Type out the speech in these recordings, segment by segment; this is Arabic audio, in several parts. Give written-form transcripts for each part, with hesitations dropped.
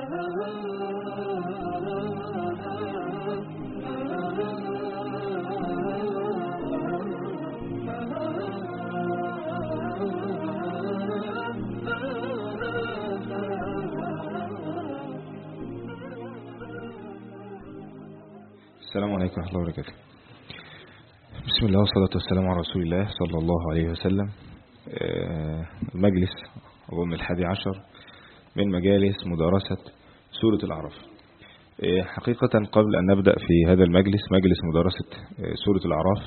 السلام عليكم ورحمة الله وبركاته. بسم الله والصلاة والسلام على رسول الله صلى الله عليه وسلم. المجلس أظن 11 من مجالس مدارسة سورة الأعراف. حقيقة قبل أن نبدأ في هذا المجلس، مجلس مدارسة سورة الأعراف،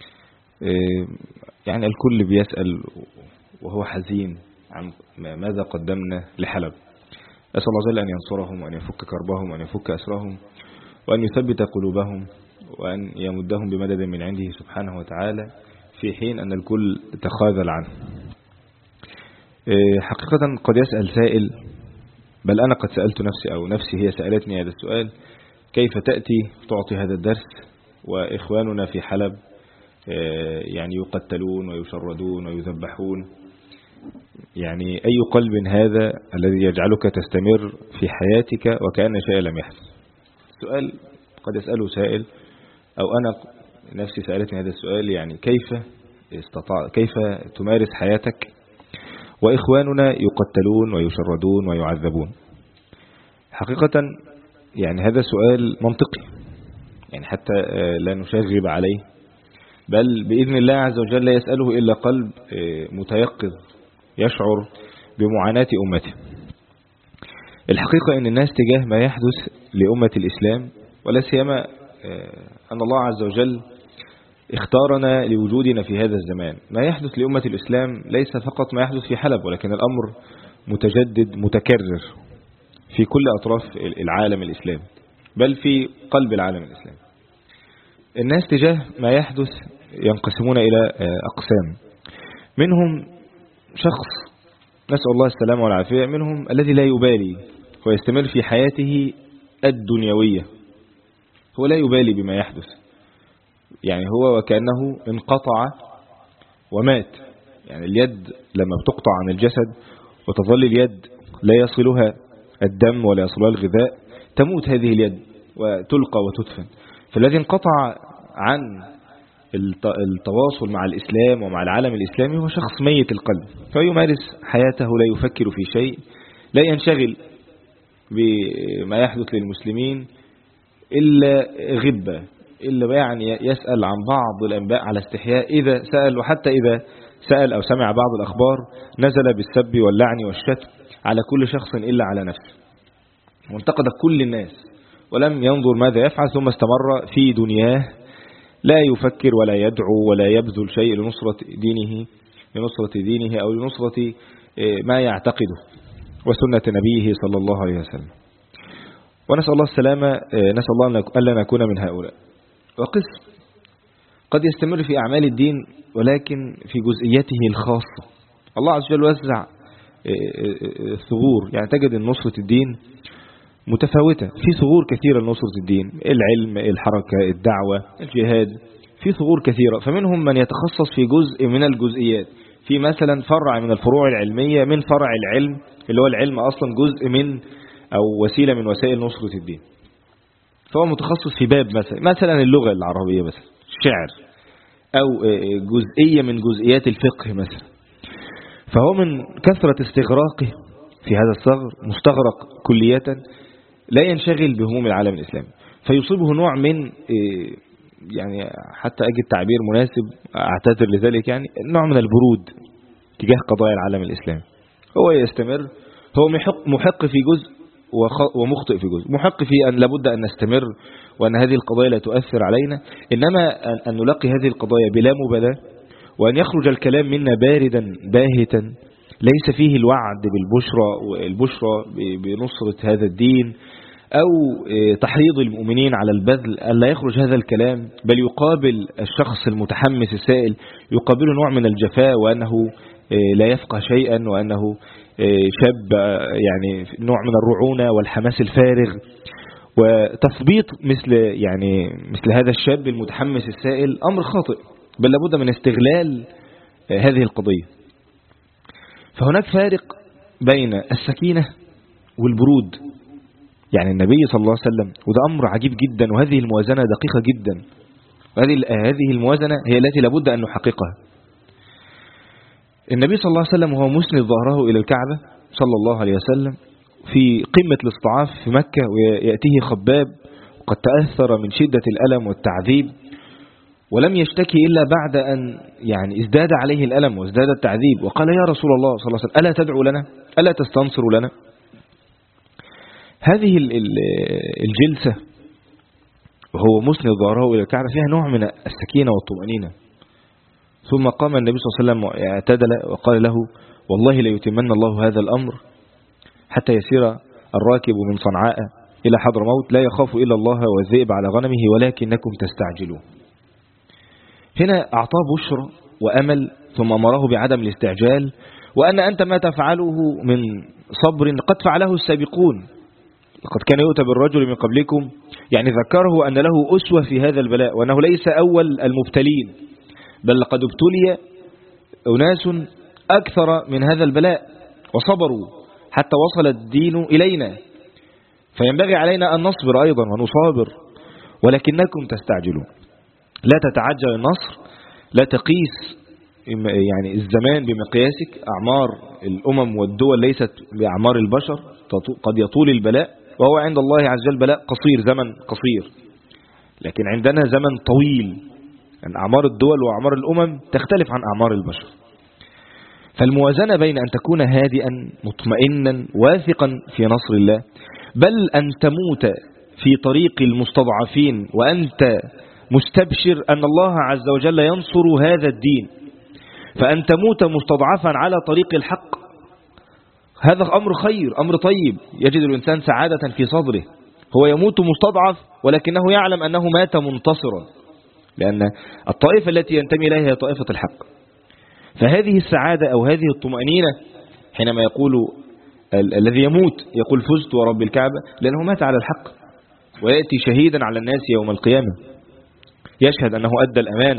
يعني الكل بيسأل وهو حزين عن ماذا قدمنا لحلب. أسأل الله جل أن ينصرهم وأن يفك كربهم وأن يفك أسرهم وأن يثبت قلوبهم وأن يمدهم بمدد من عنده سبحانه وتعالى في حين أن الكل تخاذل عنه. حقيقة قد يسأل سائل، بل أنا قد سألت نفسي أو نفسي هي سألتني هذا السؤال: كيف تأتي تعطي هذا الدرس وإخواننا في حلب يعني يقتلون ويشردون ويذبحون؟ يعني أي قلب هذا الذي يجعلك تستمر في حياتك وكأن شيء لم يحدث؟ سؤال قد يسأله سائل، أو أنا نفسي سألتني هذا السؤال، يعني كيف تمارس حياتك وإخواننا يقتلون ويشردون ويعذبون؟ حقيقة يعني هذا سؤال منطقي، يعني حتى لا نشغب عليه، بل بإذن الله عز وجل لا يسأله إلا قلب متيقظ يشعر بمعاناة أمته. الحقيقة أن الناس تجاه ما يحدث لأمة الإسلام، ولا سيما أن الله عز وجل اختارنا لوجودنا في هذا الزمان، ما يحدث لأمة الإسلام ليس فقط ما يحدث في حلب، ولكن الأمر متجدد متكرر في كل أطراف العالم الإسلامي، بل في قلب العالم الإسلامي. الناس تجاه ما يحدث ينقسمون إلى أقسام. منهم شخص نسأل الله السلامة والعافية، منهم الذي لا يبالي ويستمر في حياته الدنيوية، هو لا يبالي بما يحدث، يعني هو وكأنه انقطع ومات. يعني اليد لما بتقطع عن الجسد وتظل اليد لا يصلها الدم ولا يصلها الغذاء، تموت هذه اليد وتلقى وتدفن. فالذي انقطع عن التواصل مع الإسلام ومع العالم الإسلامي هو شخص ميت القلب، فيمارس حياته لا يفكر في شيء، لا ينشغل بما يحدث للمسلمين إلا غبة، إلا يعني يسأل عن بعض الأنباء على استحياء إذا سأل، وحتى إذا سأل أو سمع بعض الأخبار نزل بالسب واللعن والشتم على كل شخص إلا على نفسه، وانتقد كل الناس ولم ينظر ماذا يفعل، ثم استمر في دنياه لا يفكر ولا يدعو ولا يبذل شيء لنصرة دينه أو لنصرة ما يعتقده وسنة نبيه صلى الله عليه وسلم. ونسأل الله السلامة، نسأل الله ألا نكون من هؤلاء. وقسم قد يستمر في أعمال الدين ولكن في جزئيته الخاصة. الله عز وجل وزع الثغور، يعني تجد نصرة الدين متفاوتة، في ثغور كثيرة لنصرة الدين: العلم، الحركة، الدعوة، الجهاد، في ثغور كثيرة. فمنهم من يتخصص في جزء من الجزئيات، في مثلا فرع من الفروع العلمية من فرع العلم اللي هو العلم أصلا جزء من أو وسيلة من وسائل نصرة الدين، فهو متخصص في باب مثلا اللغة العربية، مثلا الشعر، أو جزئية من جزئيات الفقه مثلا. فهو من كثرة استغراقه في هذا الثغر مستغرق كلية، لا ينشغل بهموم العالم الإسلامي، فيصيبه نوع من يعني حتى أجد تعبير مناسب أعتذر لذلك، يعني نوع من البرود تجاه قضايا العالم الإسلامي. هو يستمر، هو محق في جزء ومخطئ في جزء، محق في أن لابد أن نستمر وأن هذه القضايا لا تؤثر علينا، إنما أن نلقي هذه القضايا بلا مبالاة، وأن يخرج الكلام منا باردا باهتا ليس فيه الوعد والبشرى بنصرة هذا الدين أو تحريض المؤمنين على البذل، ألا يخرج هذا الكلام، بل يقابل الشخص المتحمس السائل يقابله نوع من الجفاء، وأنه لا يفقه شيئا، وأنه شاب يعني نوع من الرعونة والحماس الفارغ. وتثبيط مثل هذا الشاب المتحمس السائل أمر خاطئ، بل لابد من استغلال هذه القضية. فهناك فارق بين السكينة والبرود يعني النبي صلى الله عليه وسلم، وده أمر عجيب جدا، وهذه الموازنة دقيقة جدا، وهذه الموازنة هي التي لابد أن نحققها. النبي صلى الله عليه وسلم وهو مسند ظهره إلى الكعبة صلى الله عليه وسلم في قمة الاستضعاف في مكة، ويأتيه خباب وقد تأثر من شدة الألم والتعذيب، ولم يشتكي إلا بعد أن يعني ازداد عليه الألم وازداد التعذيب، وقال يا رسول الله صلى الله عليه وسلم ألا تدعو لنا، ألا تستنصر لنا. هذه الجلسة وهو مسند ظهره إلى الكعبة فيها نوع من السكينة والطمأنينة. ثم قام النبي صلى الله عليه وسلم اعتدل وقال له والله ليتمن الله هذا الأمر حتى يسير الراكب من صنعاء إلى حضرموت لا يخاف إلا الله والذئب على غنمه ولكنكم تستعجلون. هنا أعطاه بشرى وأمل، ثم أمره بعدم الاستعجال، وأن أنت ما تفعله من صبر قد فعله السابقون، لقد كان يؤتى بالرجل من قبلكم، يعني ذكره أن له أسوة في هذا البلاء، وأنه ليس أول المبتلين، بل لقد ابتلي أناس أكثر من هذا البلاء وصبروا حتى وصل الدين إلينا، فينبغي علينا أن نصبر أيضا ونصابر، ولكنكم تستعجلون. لا تتعجل النصر، لا تقيس يعني الزمان بمقياسك، أعمار الأمم والدول ليست بأعمار البشر، قد يطول البلاء، وهو عند الله عز وجل بلاء قصير، زمن قصير، لكن عندنا زمن طويل، أن أعمار الدول وأعمار الأمم تختلف عن أعمار البشر. فالموازنة بين أن تكون هادئا مطمئنا واثقا في نصر الله، بل أن تموت في طريق المستضعفين وأنت مستبشر أن الله عز وجل ينصر هذا الدين، فأن تموت مستضعفا على طريق الحق، هذا أمر خير، أمر طيب، يجد الإنسان سعادة في صدره. هو يموت مستضعف ولكنه يعلم أنه مات منتصرا، لأن الطائفة التي ينتمي إليها هي طائفة الحق. فهذه السعادة أو هذه الطمأنينة حينما يقول الذي يموت يقول فزت ورب الكعبة، لأنه مات على الحق، ويأتي شهيدا على الناس يوم القيامة يشهد أنه أدى الأمانة.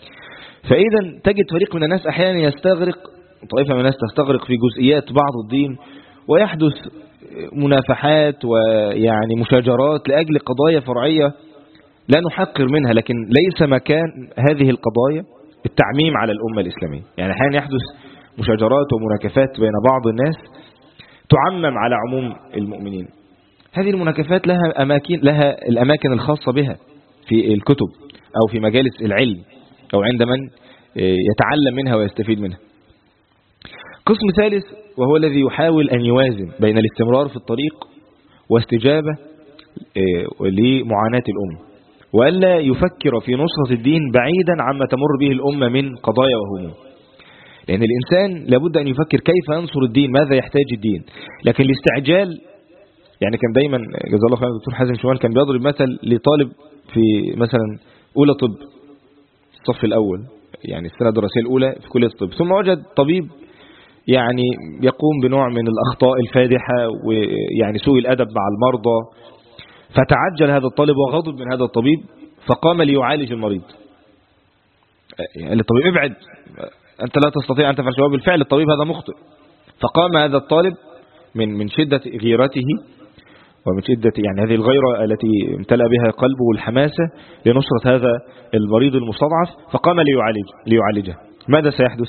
فإذا تجد فريق من الناس أحيانا يستغرق، طائفة من الناس تستغرق في جزئيات بعض الدين، ويحدث منافحات ويعني مشاجرات لأجل قضايا فرعية لا نحقر منها، لكن ليس مكان هذه القضايا التعميم على الأمة الإسلامية. يعني أحيانا يحدث مشاجرات ومناكفات بين بعض الناس تعمم على عموم المؤمنين. هذه المناكفات لها الأماكن الخاصة بها في الكتب أو في مجالس العلم أو عند من يتعلم منها ويستفيد منها. قسم ثالث وهو الذي يحاول أن يوازن بين الاستمرار في الطريق واستجابة لمعاناة الأمة، وألا يفكر في نصرة الدين بعيدا عما تمر به الأمة من قضايا وهموم. لأن الإنسان لابد أن يفكر كيف ينصر الدين، ماذا يحتاج الدين. لكن الاستعجال، يعني كان دايما جزاه الله خير الدكتور حازم شومان كان بيضرب مثل لطالب في مثلا أولى طب، الصف الأول، يعني السنة الدراسية الأولى في كلية الطب، ثم وجد طبيب يعني يقوم بنوع من الأخطاء الفادحة ويعني سوء الأدب مع المرضى، فتعجل هذا الطالب وغضب من هذا الطبيب، فقام ليعالج المريض. يعني الطبيب ابعد، أنت لا تستطيع أن تفعل شيئا، بالفعل الطبيب هذا مخطئ. فقام هذا الطالب من شدة غيرته ومن شدة يعني هذه الغيرة التي امتلأ بها قلبه والحماسة لنصرة هذا المريض المستضعف، فقام ليعالجه. ماذا سيحدث؟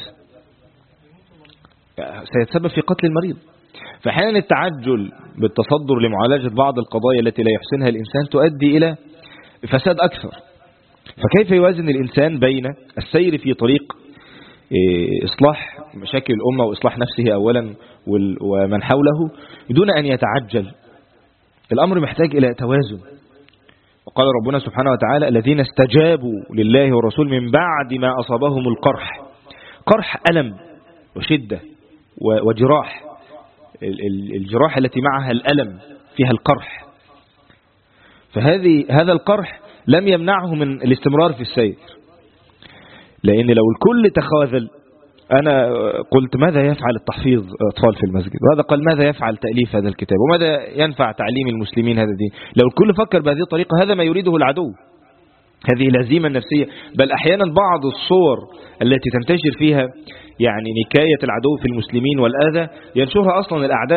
سيتسبب في قتل المريض. فحين التعجل بالتصدر لمعالجة بعض القضايا التي لا يحسنها الإنسان تؤدي إلى فساد أكثر. فكيف يوازن الإنسان بين السير في طريق إصلاح مشاكل الأمة وإصلاح نفسه أولا ومن حوله دون أن يتعجل؟ الأمر محتاج إلى توازن. وقال ربنا سبحانه وتعالى الذين استجابوا لله والرسول من بعد ما أصابهم القرح، قرح ألم وشدة وجراح، الجراح التي معها الألم فيها القرح، هذا القرح لم يمنعه من الاستمرار في السير. لأن لو الكل تخاذل، أنا قلت ماذا يفعل التحفيظ أطفال في المسجد، وهذا قال ماذا يفعل تأليف هذا الكتاب، وماذا ينفع تعليم المسلمين هذا الدين. لو الكل فكر بهذه الطريقة هذا ما يريده العدو، هذه الهزيمة النفسية. بل أحيانا بعض الصور التي تنتشر فيها يعني نكاية العدو في المسلمين والأذى ينشرها أصلا الأعداء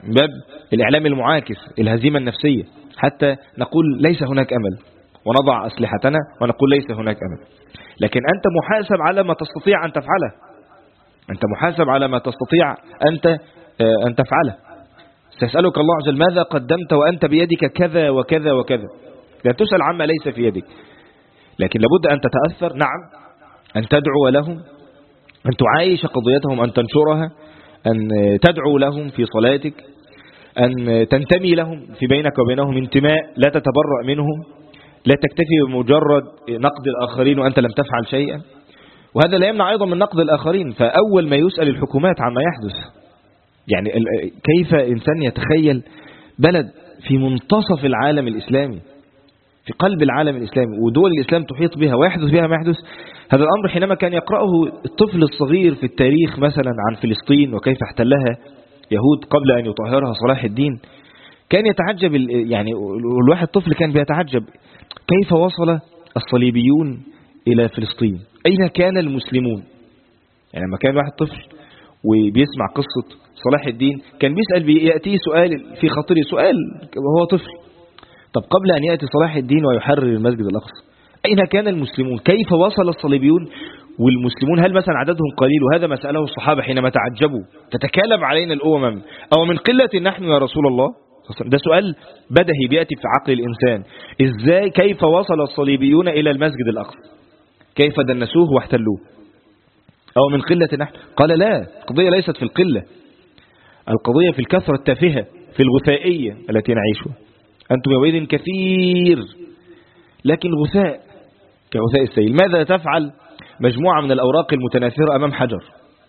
من باب الإعلام المعاكس، الهزيمة النفسية، حتى نقول ليس هناك أمل ونضع أسلحتنا ونقول ليس هناك أمل. لكن أنت محاسب على ما تستطيع أن تفعله، أنت محاسب على ما تستطيع أن تفعله. سيسألك الله عز وجل ماذا قدمت وأنت بيدك كذا وكذا وكذا، لا تسأل عما ليس في يدك. لكن لابد أن تتأثر، نعم، أن تدعو لهم، أن تعايش قضيتهم، أن تنشرها، أن تدعو لهم في صلاتك، أن تنتمي لهم، في بينك وبينهم انتماء، لا تتبرأ منهم، لا تكتفي بمجرد نقد الآخرين وأنت لم تفعل شيئا. وهذا لا يمنع أيضا من نقد الآخرين. فأول ما يسأل الحكومات عما يحدث، يعني كيف إنسان يتخيل بلد في منتصف العالم الإسلامي، في قلب العالم الإسلامي، ودول الإسلام تحيط بها ويحدث بها ما يحدث. هذا الأمر حينما كان يقرأه الطفل الصغير في التاريخ مثلا عن فلسطين وكيف احتلها يهود قبل أن يطهرها صلاح الدين، كان يتعجب، يعني الواحد طفل كان بيتعجب كيف وصل الصليبيون إلى فلسطين، أين كان المسلمون. يعني لما كان واحد طفل وبيسمع قصة صلاح الدين كان بيسأل، يأتيه سؤال في خاطره، سؤال وهو طفل، طب قبل أن يأتي صلاح الدين ويحرر المسجد الأقصى أين كان المسلمون؟ كيف وصل الصليبيون والمسلمون؟ هل مثلا عددهم قليل؟ وهذا ما سأله الصحابة حينما تعجبوا، تتكالب علينا الأمم أو من قلة نحن يا رسول الله؟ ده سؤال بدهي بيأتي في عقل الإنسان. إزاي كيف وصل الصليبيون إلى المسجد الأقصى؟ كيف دنسوه واحتلوه؟ أو من قلة نحن؟ قال لا، القضية ليست في القلة، القضية في الكثرة التافهة، في الغثائية التي نعيشها. أنتم يومئذ كثير لكن غثاء كغثاء السيل. ماذا تفعل مجموعة من الأوراق المتناثرة أمام حجر؟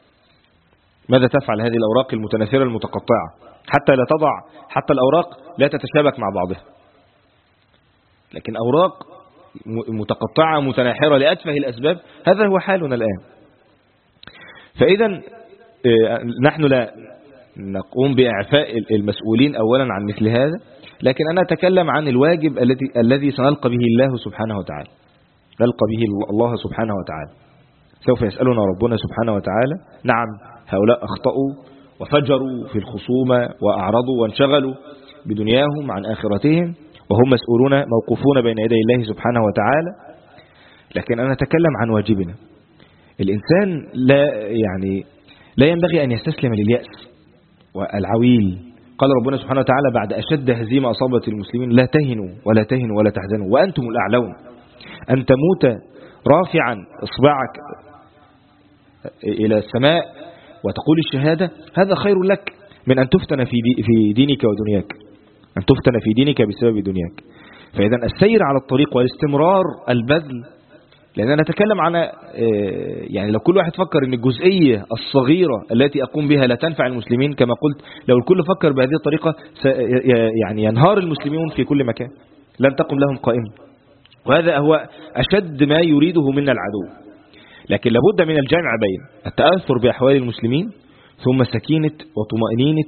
ماذا تفعل هذه الأوراق المتناثرة المتقطعة حتى لا تضع، حتى الأوراق لا تتشابك مع بعضها، لكن أوراق متقطعة متناحرة لأتفه الأسباب. هذا هو حالنا الآن. فإذا نحن لا نقوم بإعفاء المسؤولين أولا عن مثل هذا، لكن أنا أتكلم عن الواجب الذي سنلقى به الله سبحانه وتعالى، نلقى به الله سبحانه وتعالى. سوف يسألنا ربنا سبحانه وتعالى. نعم، هؤلاء أخطأوا وفجروا في الخصومة وأعرضوا وانشغلوا بدنياهم عن آخرتهم، وهم مسؤولون موقوفون بين يدي الله سبحانه وتعالى. لكن أنا أتكلم عن واجبنا. الإنسان لا ينبغي أن يستسلم لليأس والعويل. قال ربنا سبحانه وتعالى بعد أشد هزيمة أصابت المسلمين لا تهنوا ولا تهنوا ولا تحزنوا وأنتم الأعلون. أن تموت رافعا إصبعك إلى السماء وتقول الشهادة، هذا خير لك من أن تفتن في دينك ودنياك، أن تفتن في دينك بسبب دنياك. فإذا السير على الطريق والاستمرار، البذل. لأننا نتكلم عن يعني لو كل واحد فكر أن الجزئية الصغيرة التي أقوم بها لا تنفع المسلمين، كما قلت لو الكل فكر بهذه الطريقة يعني ينهار المسلمون في كل مكان، لن تقم لهم قائمة. وهذا هو أشد ما يريده منا العدو. لكن لابد من الجمع بين التأثر بأحوال المسلمين ثم سكينة وطمأنينة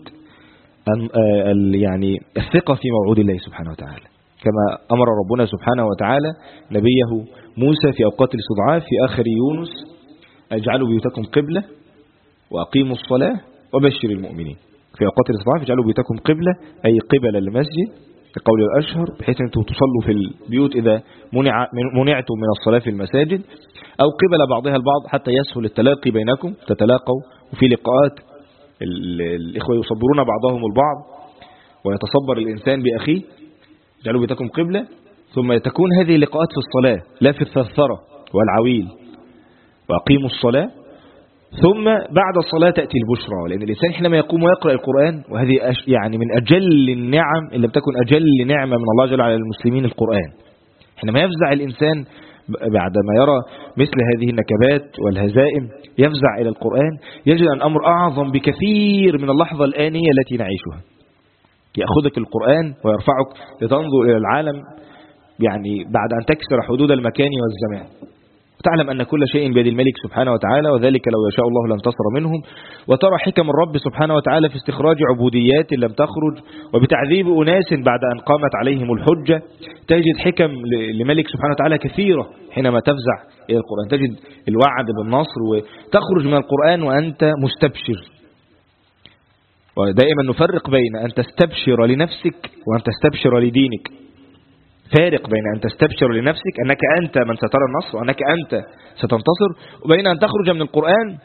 يعني الثقة في موعود الله سبحانه وتعالى، كما أمر ربنا سبحانه وتعالى نبيه موسى في أوقات الاستضعاف في آخر يونس: اجعلوا بيوتكم قبلة وأقيموا الصلاة وبشر المؤمنين. في أوقات الاستضعاف اجعلوا بيوتكم قبلة أي قبل المسجد لقول الأشهر، بحيث أنتم تصلوا في البيوت إذا منعتم من الصلاة في المساجد، أو قبل بعضها البعض حتى يسهل التلاقي بينكم، تتلاقوا. وفي لقاءات الإخوة يصبرون بعضهم البعض ويتصبر الإنسان بأخيه. اجعلوا بيوتكم قبلة، ثم تكون هذه اللقاءات في الصلاة لا في الثرثرة والعويل. وأقيموا الصلاة، ثم بعد الصلاة تأتي البشرى. لأن الإنسان حينما يقوم ويقرأ القرآن، وهذه يعني من أجل النعم، إن لم تكن أجل نعمة من الله جل على المسلمين القرآن. حينما يفزع الإنسان بعدما يرى مثل هذه النكبات والهزائم، يفزع إلى القرآن، يجد أن أمر أعظم بكثير من اللحظة الآنية التي نعيشها. يأخذك القرآن ويرفعك لتنظر إلى العالم يعني بعد أن تكسر حدود المكان والزمان، وتعلم أن كل شيء بيد الملك سبحانه وتعالى، وذلك لو يشاء الله لانتصر منهم. وترى حكم الرب سبحانه وتعالى في استخراج عبوديات لم تخرج، وبتعذيب أناس بعد أن قامت عليهم الحجة. تجد حكم لملك سبحانه وتعالى كثيرة حينما تفزع إلى القرآن. تجد الوعد بالنصر، وتخرج من القرآن وأنت مستبشر. ودائما نفرق بين أن تستبشر لنفسك وأن تستبشر لدينك. فارق بين أن تستبشر لنفسك أنك أنت من سترى النصر وأنك أنت ستنتصر، وبين أن تخرج من القرآن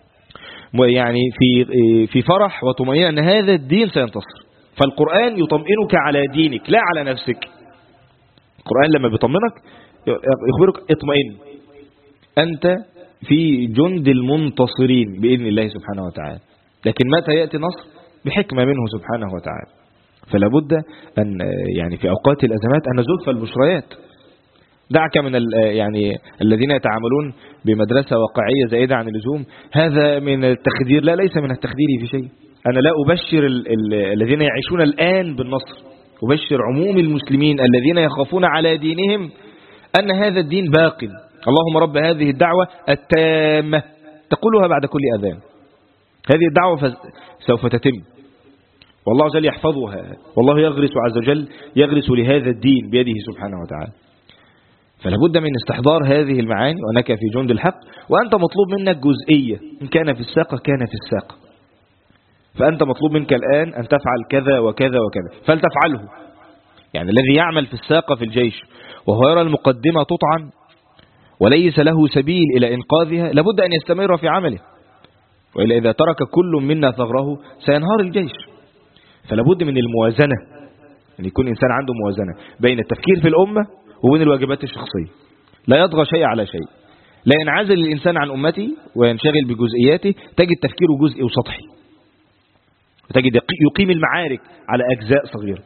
يعني في فرح وطمأنينة أن هذا الدين سينتصر. فالقرآن يطمئنك على دينك لا على نفسك. القرآن لما بيطمئنك يخبرك اطمئن، أنت في جند المنتصرين بإذن الله سبحانه وتعالى. لكن متى يأتي نصر؟ بحكمة منه سبحانه وتعالى. فلا بد أن يعني في أوقات الأزمات أن نزف البشريات. دعك من يعني الذين يتعاملون بمدرسة واقعية زائدة عن اللزوم، هذا من التخدير. لا، ليس من التخدير في شيء. أنا لا أبشر الذين يعيشون الآن بالنصر، أبشر عموم المسلمين الذين يخافون على دينهم أن هذا الدين باق. اللهم رب هذه الدعوة التامة تقولها بعد كل أذان. هذه الدعوة سوف تتم، والله عز وجل يحفظها، والله يغرس عز وجل يغرس لهذا الدين بيده سبحانه وتعالى. فلا بد من استحضار هذه المعاني، وأنك في جند الحق، وأنت مطلوب منك جزئية. إن كان في الساقة كان في الساقة. فأنت مطلوب منك الآن أن تفعل كذا وكذا وكذا فلتفعله. يعني الذي يعمل في الساقة في الجيش وهو يرى المقدمة تطعن وليس له سبيل إلى إنقاذها، لابد أن يستمر في عمله، وإلا إذا ترك كل منا ثغره سينهار الجيش. فلابد من الموازنة، أن يكون إنسان عنده موازنة بين التفكير في الأمة وبين الواجبات الشخصية. لا يطغى شيء على شيء. لا ينعزل الإنسان عن أمته وينشغل بجزئياته، تجد تفكيره جزئي وسطحي، وتجد يقيم المعارك على أجزاء صغيرة،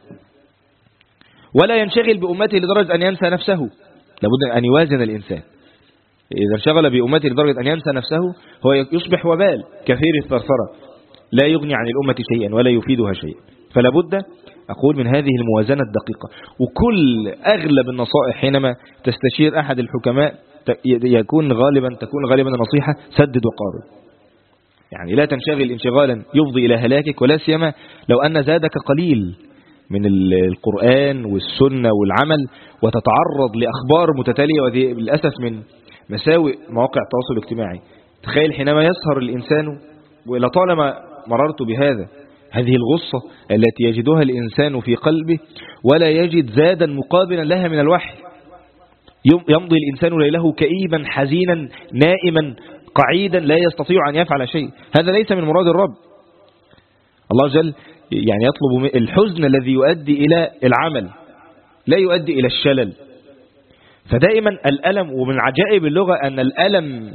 ولا ينشغل بأمته لدرجة أن ينسى نفسه. لابد أن يوازن الإنسان. إذا انشغل بأمته لدرجة أن ينسى نفسه هو يصبح وبال كثير الثرثرة، لا يغني عن الأمة شيئا ولا يفيدها شيئا. فلا بد أقول من هذه الموازنة الدقيقة. وكل أغلب النصائح حينما تستشير أحد الحكماء تكون غالبا النصيحة سدد وقارب. يعني لا تنشغل انشغالا يفضي إلى هلاكك، ولا سيما لو أن زادك قليل من القرآن والسنة والعمل، وتتعرض لأخبار متتالية، وذي للأسف من مساوئ مواقع التواصل الاجتماعي. تخيل حينما يسهر الإنسان، ولطالما مررت بهذا، هذه الغصة التي يجدها الإنسان في قلبه ولا يجد زادا مقابلا لها من الوحي. يمضي الإنسان ليله كئيبا حزينا نائما قعيدا لا يستطيع أن يفعل شيء. هذا ليس من مراد الرب. الله جل يعني يطلب الحزن الذي يؤدي إلى العمل لا يؤدي إلى الشلل. فدائما الألم، ومن عجائب اللغة أن الألم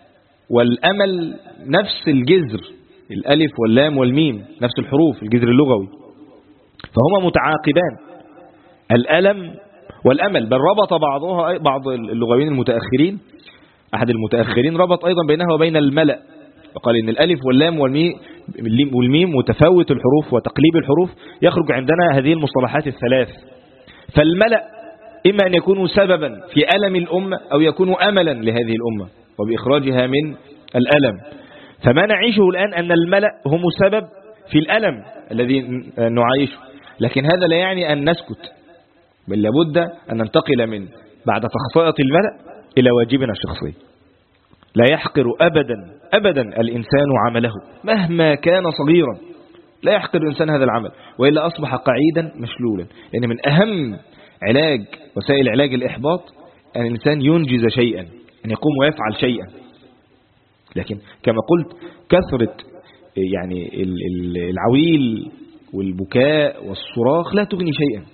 والأمل نفس الجذر، الألف واللام والميم نفس الحروف، الجذر اللغوي، فهما متعاقبان، الألم والأمل. بل ربط بعض اللغويين المتأخرين، أحد المتأخرين ربط أيضا بينها وبين الملأ، وقال إن الألف واللام والميم متفاوت الحروف وتقليب الحروف، يخرج عندنا هذه المصطلحات الثلاث. فالملأ إما أن يكونوا سببا في ألم الأمة، أو يكونوا أملا لهذه الأمة وبإخراجها من الألم. فما نعيشه الآن أن الملأ هم سبب في الألم الذي نعيشه، لكن هذا لا يعني أن نسكت، بل لابد أن ننتقل من بعد تخطئة الملأ إلى واجبنا الشخصي. لا يحقر أبدا الإنسان عمله مهما كان صغيرا، لا يحقر الإنسان هذا العمل، وإلا أصبح قعيدا مشلولا. لأن من أهم وسائل علاج الإحباط أن الإنسان ينجز شيئا، أن يقوم ويفعل شيئا. لكن كما قلت كثرة يعني العويل والبكاء والصراخ لا تغني شيئا.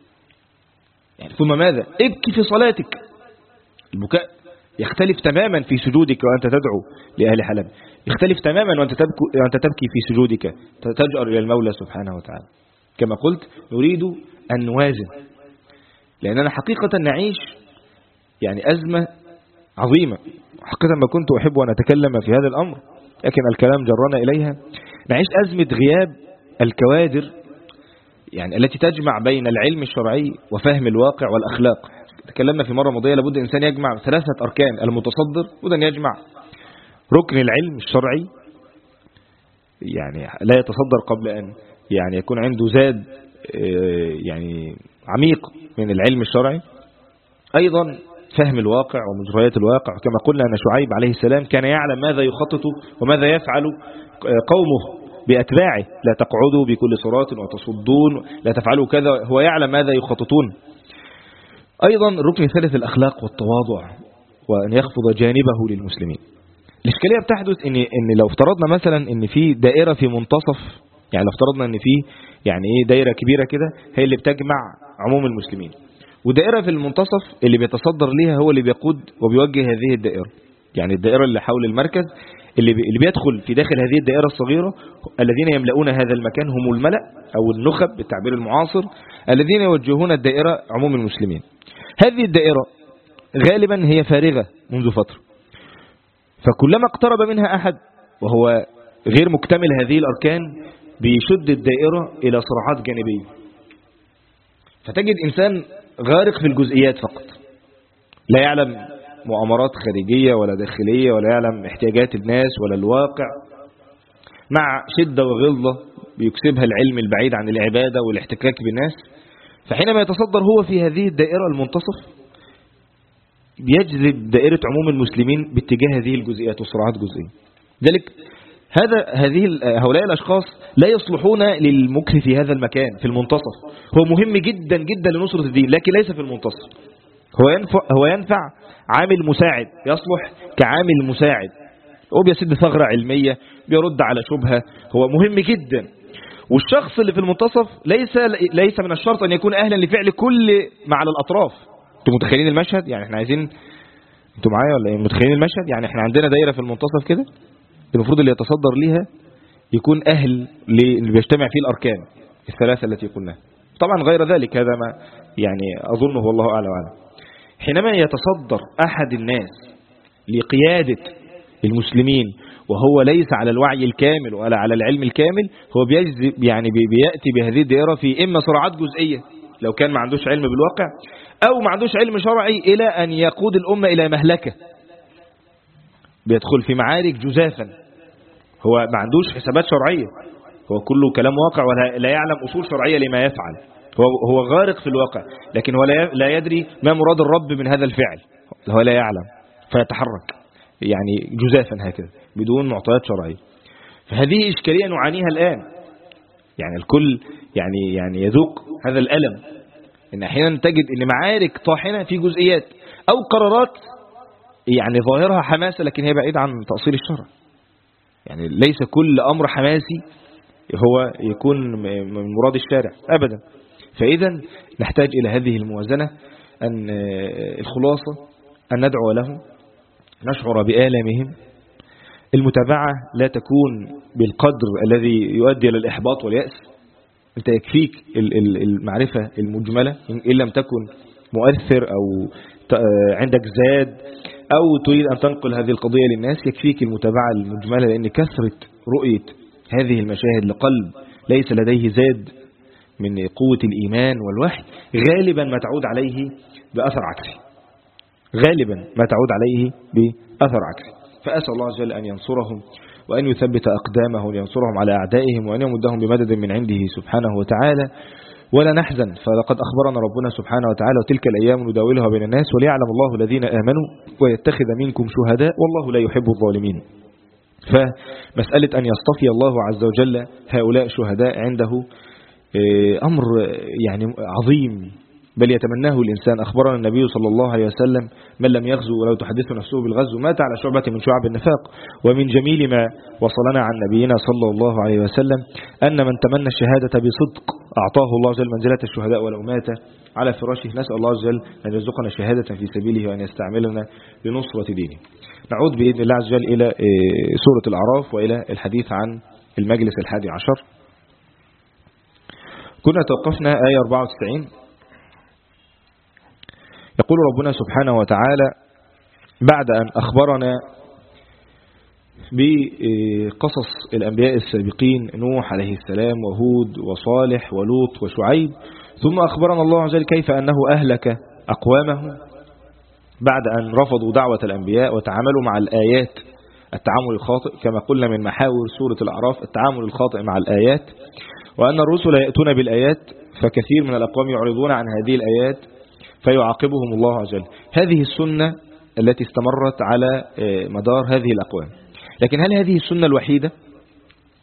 يعني ثم ماذا؟ ابكي في صلاتك. البكاء يختلف تماما في سجودك وأنت تدعو لأهل حلب، يختلف تماما وأنت تبكي في سجودك تجأر إلى المولى سبحانه وتعالى. كما قلت نريد أن نوازن، لأننا حقيقة نعيش يعني أزمة عظيمة. حقيقة ما كنت أحب أن أتكلم في هذا الأمر، لكن الكلام جرنا إليها. نعيش أزمة غياب الكوادر، يعني التي تجمع بين العلم الشرعي وفهم الواقع والأخلاق. تكلمنا في مرة ماضية لابد إنسان يجمع 3 أركان. المتصدر لابد أن يجمع ركن العلم الشرعي، يعني لا يتصدر قبل أن يعني يكون عنده زاد يعني عميق من العلم الشرعي. أيضا فهم الواقع ومجريات الواقع، كما قلنا أن شعيب عليه السلام كان يعلم ماذا يخطط وماذا يفعل قومه بأتباعه: لا تقعدوا بكل صراط وتصدون، لا تفعلوا كذا. هو يعلم ماذا يخططون. أيضا الركن الثالث الأخلاق والتواضع، وأن يخفض جانبه للمسلمين. الإشكالية بتحدث إن لو افترضنا مثلا إن في دائرة في منتصف، يعني لو افترضنا إن في يعني إيه دائرة كبيرة كده هي اللي بتجمع عموم المسلمين، ودائرة في المنتصف اللي بيتصدر ليها هو اللي بيقود وبيوجه هذه الدائرة. يعني الدائرة اللي حول المركز اللي بيدخل في داخل هذه الدائرة الصغيرة، الذين يملؤون هذا المكان هم الملأ أو النخب بالتعبير المعاصر، الذين يوجهون الدائرة عموم المسلمين. هذه الدائرة غالبا هي فارغة منذ فترة، فكلما اقترب منها أحد وهو غير مكتمل هذه الأركان بيشد الدائرة إلى صراعات جانبية، فتجد إنسان غارق في الجزئيات فقط، لا يعلم مؤامرات خارجية ولا داخلية، ولا يعلم احتياجات الناس ولا الواقع، مع شدة وغلظة بيكسبها العلم البعيد عن العبادة والاحتكاك بالناس. فحينما يتصدر هو في هذه الدائرة المنتصف بيجذب دائرة عموم المسلمين باتجاه هذه الجزئيات وصراعات جزئية. ذلك هؤلاء الأشخاص لا يصلحون للمكث في هذا المكان في المنتصف. هو مهم جدا جدا لنصرة الدين، لكن ليس في المنتصف. هو ينفع عامل مساعد، يصلح كعامل مساعد، هو بيسد ثغرة علمية، بيرد على شبهة، هو مهم جدا. والشخص اللي في المنتصف ليس من الشرط أن يكون أهلا لفعل كل ما على الأطراف. انتم متخيلين المشهد؟ يعني احنا عايزين، انتم معايا ولا ايه؟ متخيلين المشهد؟ يعني احنا عندنا دايرة في المنتصف كده، المفروض اللي يتصدر ليها يكون أهل اللي بيجتمع فيه الأركان الثلاثة التي قلناها. طبعا غير ذلك هذا ما يعني أظنه والله أعلى وأعلم. حينما يتصدر أحد الناس لقيادة المسلمين وهو ليس على الوعي الكامل ولا على العلم الكامل، هو بيأتي بهذه الدائرة في إما صراعات جزئية لو كان ما عندوش علم بالواقع، أو ما عندوش علم شرعي إلى أن يقود الأمة إلى مهلكة، بيدخل في معارك جزافا. هو ما عندوش حسابات شرعية، هو كله كلام واقع ولا يعلم أصول شرعية لما يفعل. هو غارق في الواقع، لكن هو لا يدري ما مراد الرب من هذا الفعل، هو لا يعلم، فيتحرك يعني جزافا هكذا بدون معطيات شرعية. فهذه إشكالية نعانيها الآن، يعني الكل يعني يذوق هذا الألم، إن أحيانا تجد إن معارك طاحنة في جزئيات أو قرارات يعني ظاهرها حماسة لكن هي بعيد عن تأصيل الشرع. يعني ليس كل أمر حماسي هو يكون من مراد الشارع أبدا. فإذا نحتاج إلى هذه الموازنة، أن الخلاصة أن ندعو لهم، نشعر بآلامهم. المتابعة لا تكون بالقدر الذي يؤدي إلى الإحباط واليأس. أنت يكفيك المعرفة المجملة، إن لم تكن مؤثر أو عندك زاد أو تريد أن تنقل هذه القضية للناس، يكفيك المتابعة المجملة، لأن كثرة رؤية هذه المشاهد لقلب ليس لديه زاد من قوة الإيمان والوحي غالبا ما تعود عليه بأثر عكسي، غالبا ما تعود عليه بأثر عكسي. فأسأل الله عز وجل أن ينصرهم وأن يثبت أقدامهم وينصرهم على أعدائهم وأن يمدهم بمدد من عنده سبحانه وتعالى. ولا نحزن، فلقد أخبرنا ربنا سبحانه وتعالى: وتلك الأيام نداولها بين الناس وليعلم الله الذين آمنوا ويتخذ منكم شهداء والله لا يحب الظالمين. فمسألة أن يصطفي الله عز وجل هؤلاء الشهداء عنده أمر يعني عظيم، بل يتمناه الإنسان. أخبرنا النبي صلى الله عليه وسلم: من لم يغزو ولو تحدث نفسه بالغزو مات على شعبة من شعب النفاق. ومن جميل ما وصلنا عن نبينا صلى الله عليه وسلم أن من تمنى الشهادة بصدق أعطاه الله عز وجل منزلة الشهداء ولو مات على فراشه. نسأل الله عز وجل أن يرزقنا شهادة في سبيله وأن يستعملنا لنصرة دينه. نعود بإذن الله عز وجل إلى سورة الأعراف وإلى الحديث عن المجلس 11. كنا توقفنا آية 94. يقول ربنا سبحانه وتعالى بعد أن أخبرنا بقصص الأنبياء السابقين: نوح عليه السلام وهود وصالح ولوط وشعيب، ثم أخبرنا الله عز وجل كيف أنه أهلك أقوامهم بعد أن رفضوا دعوة الأنبياء وتعاملوا مع الآيات التعامل الخاطئ. كما قلنا من محاور سورة الأعراف التعامل الخاطئ مع الآيات، وأن الرسل يأتون بالآيات فكثير من الأقوام يعرضون عن هذه الآيات فيعاقبهم الله عز وجل. هذه السنة التي استمرت على مدار هذه الأقوام. لكن هل هذه السنة الوحيدة؟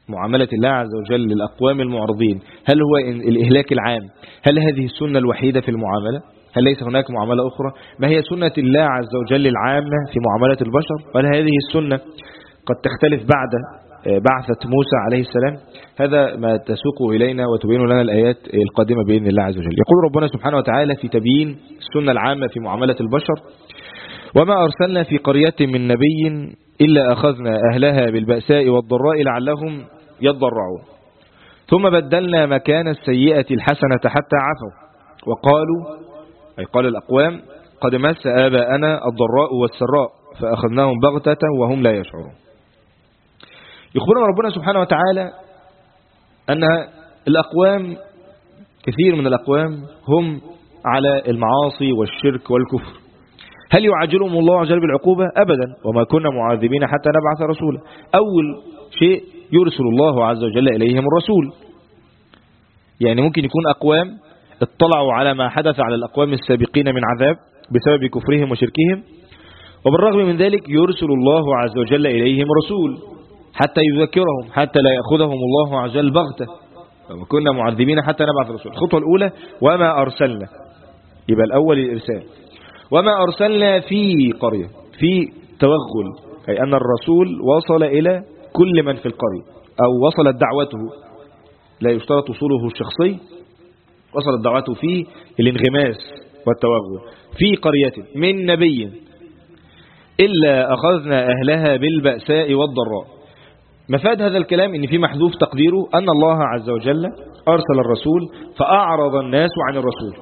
معاملة الله عز وجل للأقوام المعرضين، هل هو الإهلاك العام؟ هل هذه السنة الوحيدة في المعاملة؟ هل ليس هناك معاملة أخرى؟ ما هي سنة الله عز وجل العامة في معاملة البشر؟ وهل هذه السنة قد تختلف بعد بعثة موسى عليه السلام؟ هذا ما تسوق إلينا وتبين لنا الآيات القادمة بإذن الله عز وجل. يقول ربنا سبحانه وتعالى في تبيين السنة العامة في معاملة البشر: وما أرسلنا في قرية من نبي إلا أخذنا أهلها بالبأساء والضراء لعلهم يضرعون ثم بدلنا مكان السيئة الحسنة حتى عفوا وقالوا، أي قال الأقوام: قد مس آباءنا الضراء والسراء فأخذناهم بغتة وهم لا يشعرون. يخبرنا ربنا سبحانه وتعالى أن الأقوام، كثير من الأقوام هم على المعاصي والشرك والكفر. هل يعجلهم الله عز وجل بالعقوبة؟ أبدا، وما كنا معذبين حتى نبعث رسولا. أول شيء يرسل الله عز وجل إليهم الرسول. يعني ممكن يكون أقوام اطلعوا على ما حدث على الأقوام السابقين من عذاب بسبب كفرهم وشركهم، وبالرغم من ذلك يرسل الله عز وجل إليهم رسول حتى يذكرهم، حتى لا يأخذهم الله عز وجل بغتة. وما كنا معذبين حتى نبعث رسول. الخطوة الأولى: وما أرسلنا، يبقى الأول الإرسال. وما أرسلنا في قرية، في توغل، أي أن الرسول وصل إلى كل من في القرية، أو وصلت دعوته، لا يشترط وصوله الشخصي، وصلت دعوته في الانغماس والتوغل. في قرية من نبي إلا أخذنا أهلها بالبأساء والضراء. مفاد هذا الكلام إن في محذوف تقديره أن الله عز وجل أرسل الرسول فأعرض الناس عن الرسول.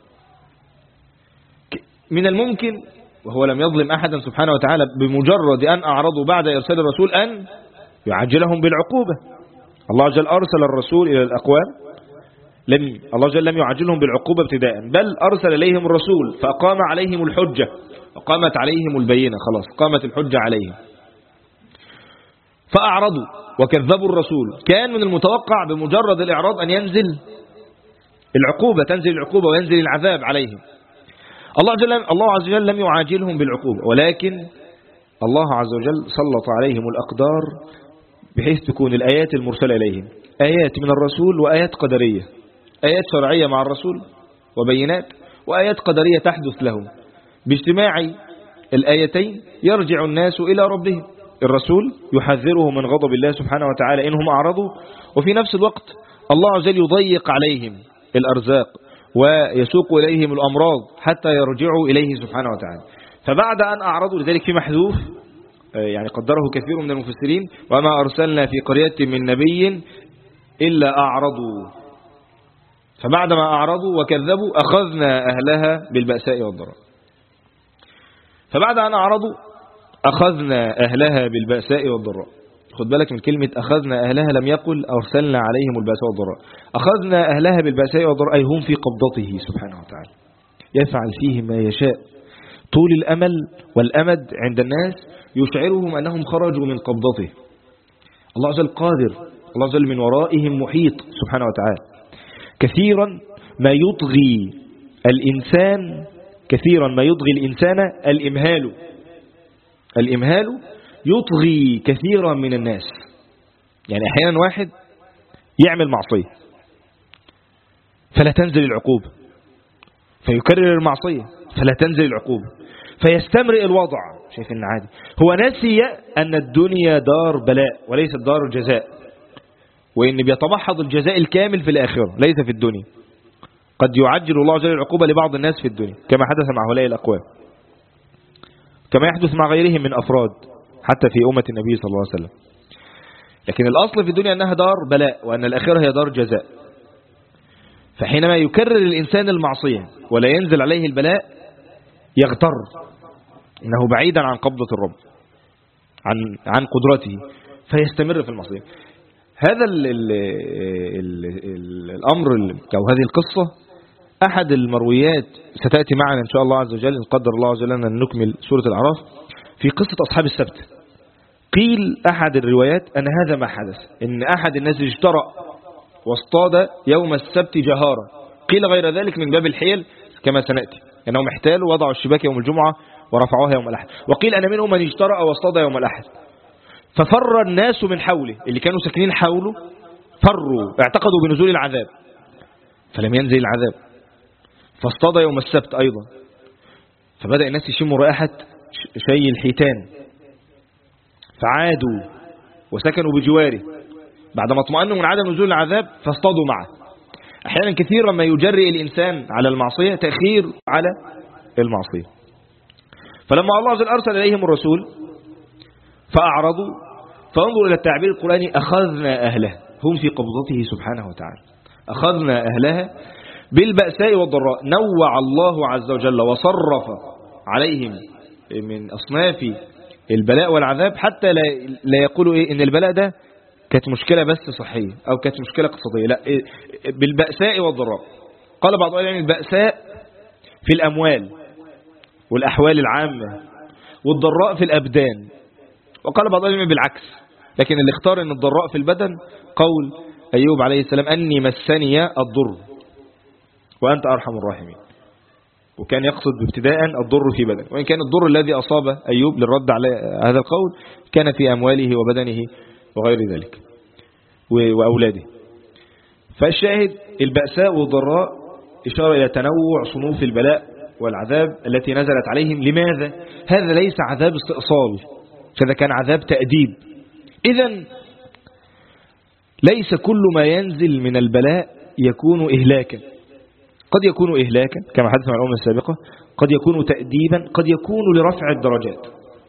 من الممكن، وهو لم يظلم أحدا سبحانه وتعالى، بمجرد أن أعرضوا بعد إرسال الرسول أن يعجلهم بالعقوبة. الله عز وجل أرسل الرسول إلى الأقوام، الله عز وجل لم يعجلهم بالعقوبة ابتداء، بل أرسل إليهم الرسول فأقام عليهم الحجة، وقامت عليهم البينة، خلاص قامت الحجة عليهم، فأعرضوا وكذبوا الرسول. كان من المتوقع بمجرد الإعراض أن ينزل العقوبة، تنزل العقوبة وينزل العذاب عليهم. الله عز وجل لم يعاجلهم بالعقوبة، ولكن الله عز وجل سلط عليهم الأقدار بحيث تكون الآيات المرسلة إليهم آيات من الرسول وآيات قدرية، آيات شرعية مع الرسول وبينات، وآيات قدرية تحدث لهم. باجتماع الآيتين يرجع الناس إلى ربهم. الرسول يحذره من غضب الله سبحانه وتعالى إنهم أعرضوا، وفي نفس الوقت الله عز وجل يضيق عليهم الأرزاق ويسوق إليهم الأمراض حتى يرجعوا إليه سبحانه وتعالى. فبعد أن أعرضوا، لذلك في محذوف يعني قدره كثير من المفسرين: وما أرسلنا في قرية من نبي إلا أعرضوا. فبعد ما أعرضوا وكذبوا أخذنا أهلها بالبأساء والضراء. فبعد أن أعرضوا أخذنا أهلها بالبأساء والضراء. خد بالك من كلمة أخذنا أهلها، لم يقل أرسلنا عليهم البأساء والضراء. أخذنا أهلها بالبأساء والضراء أي هم في قبضته سبحانه وتعالى، يفعل فيهم ما يشاء. طول الأمل والأمد عند الناس يشعرهم أنهم خرجوا من قبضته. الله عز وجل قادر، الله عز وجل من ورائهم محيط سبحانه وتعالى. كثيرا ما يطغي الإنسان الإمهال يطغي كثيرا من الناس. يعني أحيانا واحد يعمل معصية فلا تنزل العقوبة، فيكرر المعصية فلا تنزل العقوبة، فيستمرئ الوضع، شايف إن عادي. هو نسي أن الدنيا دار بلاء وليست دار الجزاء، وإن بيتمحض الجزاء الكامل في الآخرة ليس في الدنيا. قد يعجل الله عز وجل العقوبة لبعض الناس في الدنيا كما حدث مع هؤلاء الأقوام، كما يحدث مع غيرهم من أفراد حتى في أمة النبي صلى الله عليه وسلم. لكن الأصل في الدنيا أنها دار بلاء، وأن الآخرة هي دار جزاء. فحينما يكرر الإنسان المعصية ولا ينزل عليه البلاء يغتر إنه بعيدا عن قبضة الرب، عن قدرته، فيستمر في المعصية. هذا الأمر أو هذه القصة أحد المرويات ستأتي معنا إن شاء الله عز وجل، إن قدر الله عز وجل أن نكمل سورة الأعراف، في قصة أصحاب السبت. قيل أحد الروايات أن هذا ما حدث، إن أحد الناس اجترأ واصطاد يوم السبت جهارا. قيل غير ذلك من باب الحيل كما سنأتي، أنهم احتالوا وضعوا الشباك يوم الجمعة ورفعوها يوم الأحد. وقيل أن منهم من اجترأ واصطاد يوم الأحد. ففر الناس من حوله، اللي كانوا ساكنين حوله فروا، اعتقدوا بنزول العذاب فلم ينزل العذاب. فاصطاد يوم السبت أيضا، فبدأ الناس يشموا رائحة شيء الحيتان، فعادوا وسكنوا بجواره بعدما اطمأنوا من عدم نزول العذاب فاصطادوا معه. أحيانا كثيرا ما يجرئ الإنسان على المعصية تأخير على المعصية. فلما الله عز وجل أرسل إليهم الرسول فأعرضوا، فانظروا إلى التعبير القرآني: أخذنا أهلها، هم في قبضته سبحانه وتعالى. أخذنا أهلها بالبأساء والضراء. نوع الله عز وجل وصرف عليهم من أصناف البلاء والعذاب حتى لا يقولوا إن البلاء ده كانت مشكلة بس صحية أو كانت مشكلة اقتصادية، لا، بالبأساء والضراء. قال بعض أهل العلم: البأساء في الأموال والأحوال العامة، والضراء في الأبدان. وقال بعض أهل العلم بالعكس، لكن اللي اختار أن الضراء في البدن قول أيوب عليه السلام: أني مسني الضر وأنت أرحم الراحمين. وكان يقصد بابتداء الضر في بدن، وإن كان الضر الذي أصاب أيوب للرد على هذا القول كان في أمواله وبدنه وغير ذلك وأولاده. فالشاهد البأساء والضراء إشارة إلى تنوع صنوف البلاء والعذاب التي نزلت عليهم. لماذا؟ هذا ليس عذاب استئصال، هذا كان عذاب تأديب. إذن ليس كل ما ينزل من البلاء يكون إهلاكا، قد يكون إهلاكا كما حدث مع الأمة السابقة، قد يكون تأديبا، قد يكون لرفع الدرجات.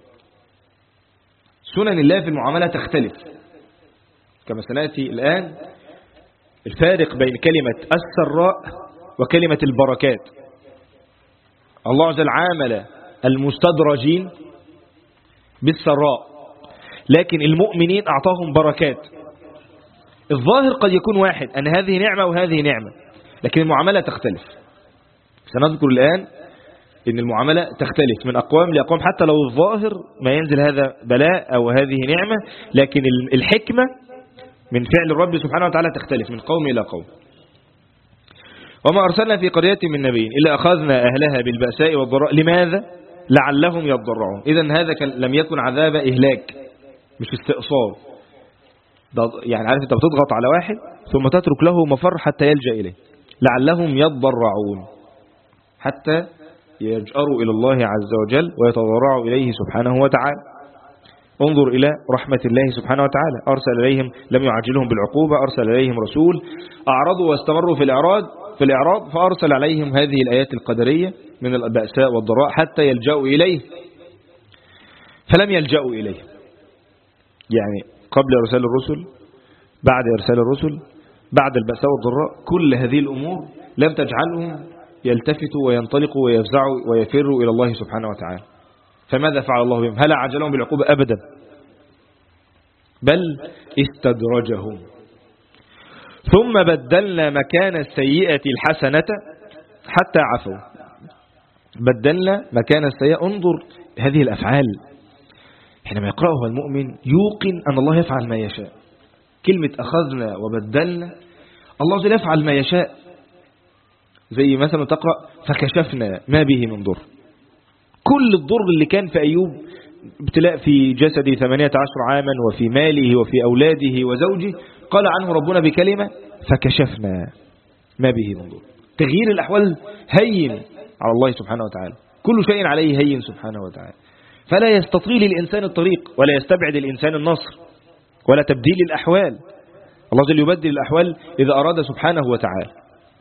سنن الله في المعاملة تختلف كما سنأتي الآن. الفارق بين كلمة السراء وكلمة البركات. الله عز وجل عامل المستدرجين بالسراء، لكن المؤمنين أعطاهم بركات. الظاهر قد يكون واحد، أن هذه نعمة وهذه نعمة، لكن المعاملة تختلف. سنذكر الآن أن المعاملة تختلف من أقوام لأقوام، حتى لو الظاهر ما ينزل هذا بلاء أو هذه نعمة، لكن الحكمة من فعل الرب سبحانه وتعالى تختلف من قوم إلى قوم. وما أرسلنا في قرية من نبي إلا أخذنا أهلها بالبأساء والضراء. لماذا؟ لعلهم يضرعون. إذن هذا لم يكن عذاب إهلاك، مش استئصال. يعني عارف أنت بتضغط على واحد ثم تترك له مفر حتى يلجأ إليه. لعلهم يضرعون، حتى يجأروا إلى الله عز وجل ويتضرعوا إليه سبحانه وتعالى. انظر إلى رحمة الله سبحانه وتعالى، أرسل إليهم، لم يعجلهم بالعقوبة، أرسل إليهم رسول، أعرضوا واستمروا في الإعراض فأرسل عليهم هذه الآيات القدرية من البأساء والضراء حتى يلجأوا إليه، فلم يلجأوا إليه. يعني قبل إرسال الرسل، بعد إرسال الرسل، بعد البأساء والضراء، كل هذه الأمور لم تجعلهم يلتفتوا وينطلقوا ويفزعوا ويفروا إلى الله سبحانه وتعالى. فماذا فعل الله بهم؟ هل عجلهم بالعقوبة؟ أبدا، بل استدرجهم. ثم بدلنا مكان السيئة الحسنة حتى عفوا. بدلنا مكان السيئة. انظر هذه الأفعال حينما يقرأها المؤمن يوقن أن الله يفعل ما يشاء. كلمة أخذنا وبدلنا، الله عز وجل يفعل ما يشاء. زي مثلا تقرأ فكشفنا ما به من ضر. كل الضر اللي كان في أيوب، ابتلاء في جسده 18 عاما وفي ماله وفي أولاده وزوجه، قال عنه ربنا بكلمة فكشفنا ما به من ضر. تغيير الأحوال هين على الله سبحانه وتعالى، كل شيء عليه هين سبحانه وتعالى. فلا يستطيل الإنسان الطريق ولا يستبعد الإنسان النصر ولا تبديل الأحوال. الله جل يبدل الأحوال إذا أراد سبحانه وتعالى.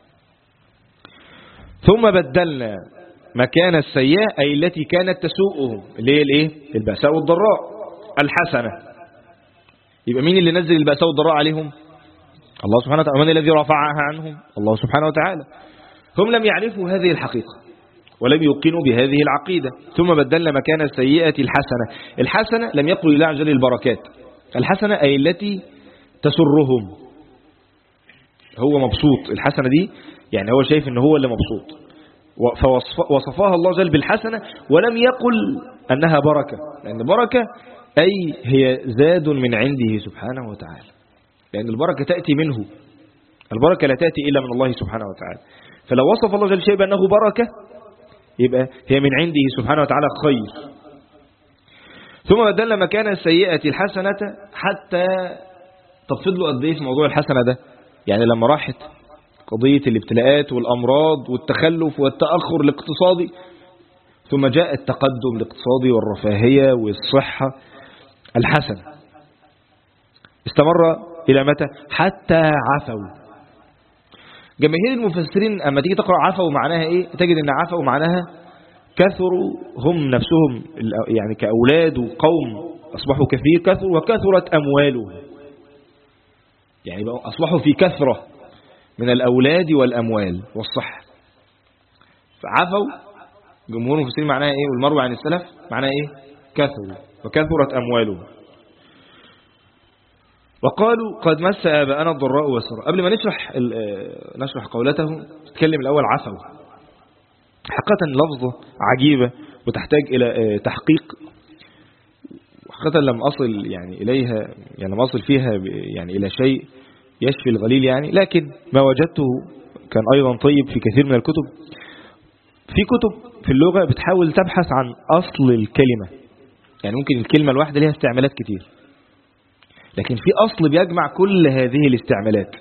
ثم بدلنا مكان السيئة، أي التي كانت تسوءهم، اللي هي الايه؟ البأساء والضراء، الحسنة. يبقى مين اللي نزل البأساء والضراء عليهم؟ الله سبحانه وتعالى. من الذي رفعها عنهم؟ الله سبحانه وتعالى. هم لم يعرفوا هذه الحقيقة ولم يوقنوا بهذه العقيدة. ثم بدلنا مكان السيئة الحسنة. الحسنة لم يقل الله عز وجل البركات، الحسنة أي التي تسرهم. هو مبسوط، الحسنة دي يعني هو شايف ان هو اللي مبسوط، فوصفها الله جل بالحسنة ولم يقل أنها بركة، لأن بركة أي هي زاد من عنده سبحانه وتعالى، لأن البركة تأتي منه، البركة لا تأتي إلا من الله سبحانه وتعالى. فلو وصف الله جل شيء بأنه بركة يبقى هي من عنده سبحانه وتعالى خير. ثم بدلنا مكان السيئة الحسنة حتى تفضل له قد ايه في موضوع الحسنة ده. يعني لما راحت قضية الابتلاءات والأمراض والتخلف والتأخر الاقتصادي، ثم جاء التقدم الاقتصادي والرفاهية والصحة الحسنة، استمر إلى متى؟ حتى عفوا. جماهير المفسرين أما تيجي تقرأ عفوا معناها إيه؟ تجد أن عفوا معناها كثروا هم نفسهم، يعني كأولاد وقوم أصبحوا كثير، كثروا وكثرت أموالهم، يعني أصبحوا في كثرة من الأولاد والأموال والصحة. فعفوا جمهور المفسرين معناها إيه؟ والمروي عن السلف معناها إيه؟ كثروا وكثرت أموالهم. وقالوا قد مس آباءنا الضراء والسراء. قبل ما نشرح قولته نتكلم الأول عفوا. حقيقة لفظة عجيبة وتحتاج إلى تحقيق، حقيقة لم أصل يعني إليها، يعني لم أصل فيها يعني إلى شيء يشفي الغليل يعني، لكن ما وجدته كان أيضا طيب في كثير من الكتب. في كتب في اللغة بتحاول تبحث عن أصل الكلمة، يعني ممكن الكلمة الواحدة لها استعمالات كتير، لكن في أصل بيجمع كل هذه الاستعمالات.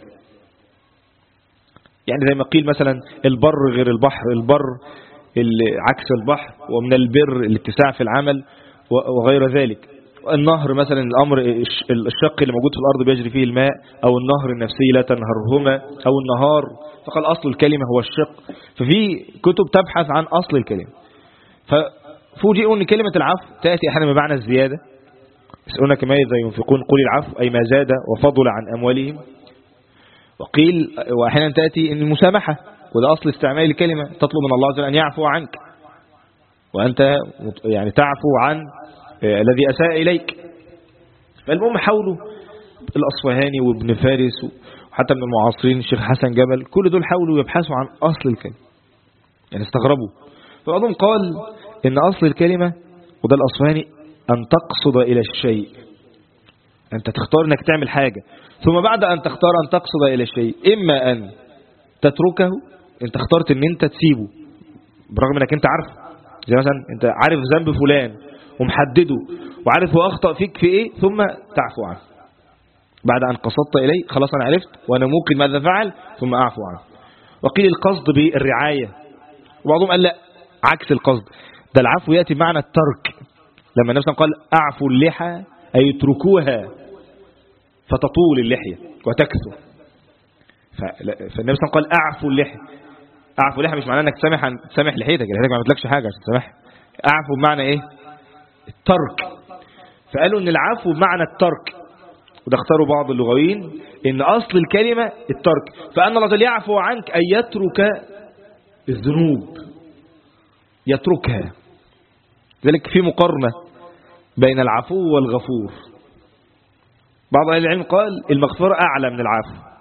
يعني زي ما قيل مثلا البر غير البحر، البر عكس البحر، ومن البر الاتساع في العمل وغير ذلك. النهر مثلا الأمر الشق اللي موجود في الأرض بيجري فيه الماء، أو النهر النفسي لا تنهرهما، أو النهار، فقال أصل الكلمة هو الشق. ففي كتب تبحث عن أصل الكلمة، ففوجئوا أن كلمة العفو تأتي أحيانا بمعنى الزيادة، يسألونك ماذا ينفقون قل العفو، أي ما زاد وفضل عن أموالهم. وقيل وأحيانا تأتي أن المسامحة، وده أصل استعمال الكلمة، تطلب من الله عز وجل أن يعفو عنك، وأنت يعني تعفو عن الذي أساء إليك. فالمهم حاولوا الأصفهاني وابن فارس وحتى من المعاصرين الشيخ حسن جبل، كل دول حاولوا يبحثوا عن أصل الكلمة، يعني استغربوا. فبعضهم قال إن أصل الكلمة، وده الأصفهاني، أن تقصد إلى الشيء، أنت تختار أنك تعمل حاجة، ثم بعد أن تختار أن تقصد إلى الشيء، إما أن تتركه، أنت اخترت أن أنت تسيبه برغم أنك أنت عارف، زي مثلا أنت عارف ذنب فلان ومحدده وعارف هو أخطأ فيك في إيه، ثم تعفو عنه بعد أن قصدت إليه، خلاص أنا عرفت وأنا موقن ماذا فعل، ثم أعفو عنه. وقيل القصد بالرعاية، وبعضهم قال لا، عكس القصد، ده العفو يأتي بمعنى الترك. لما النبي قال أعفو اللحى، أي اتركوها فتطول اللحية وتكثر. فالنبي قال أعفو اللحى. أعفو اللحى مش معناه أنك تسامح لحيتك ما عملتلكش حاجة عشان تسامحها. أعفو بمعنى إيه؟ الترك. فقالوا أن العفو بمعنى الترك، وده اختاروا بعض اللغويين أن أصل الكلمة الترك. فأن الله تعالى يعفو عنك أن يترك الذنوب، يتركها. ذلك في مقارنة بين العفو والغفور. بعض أهل العلم قال المغفرة أعلى من العفو.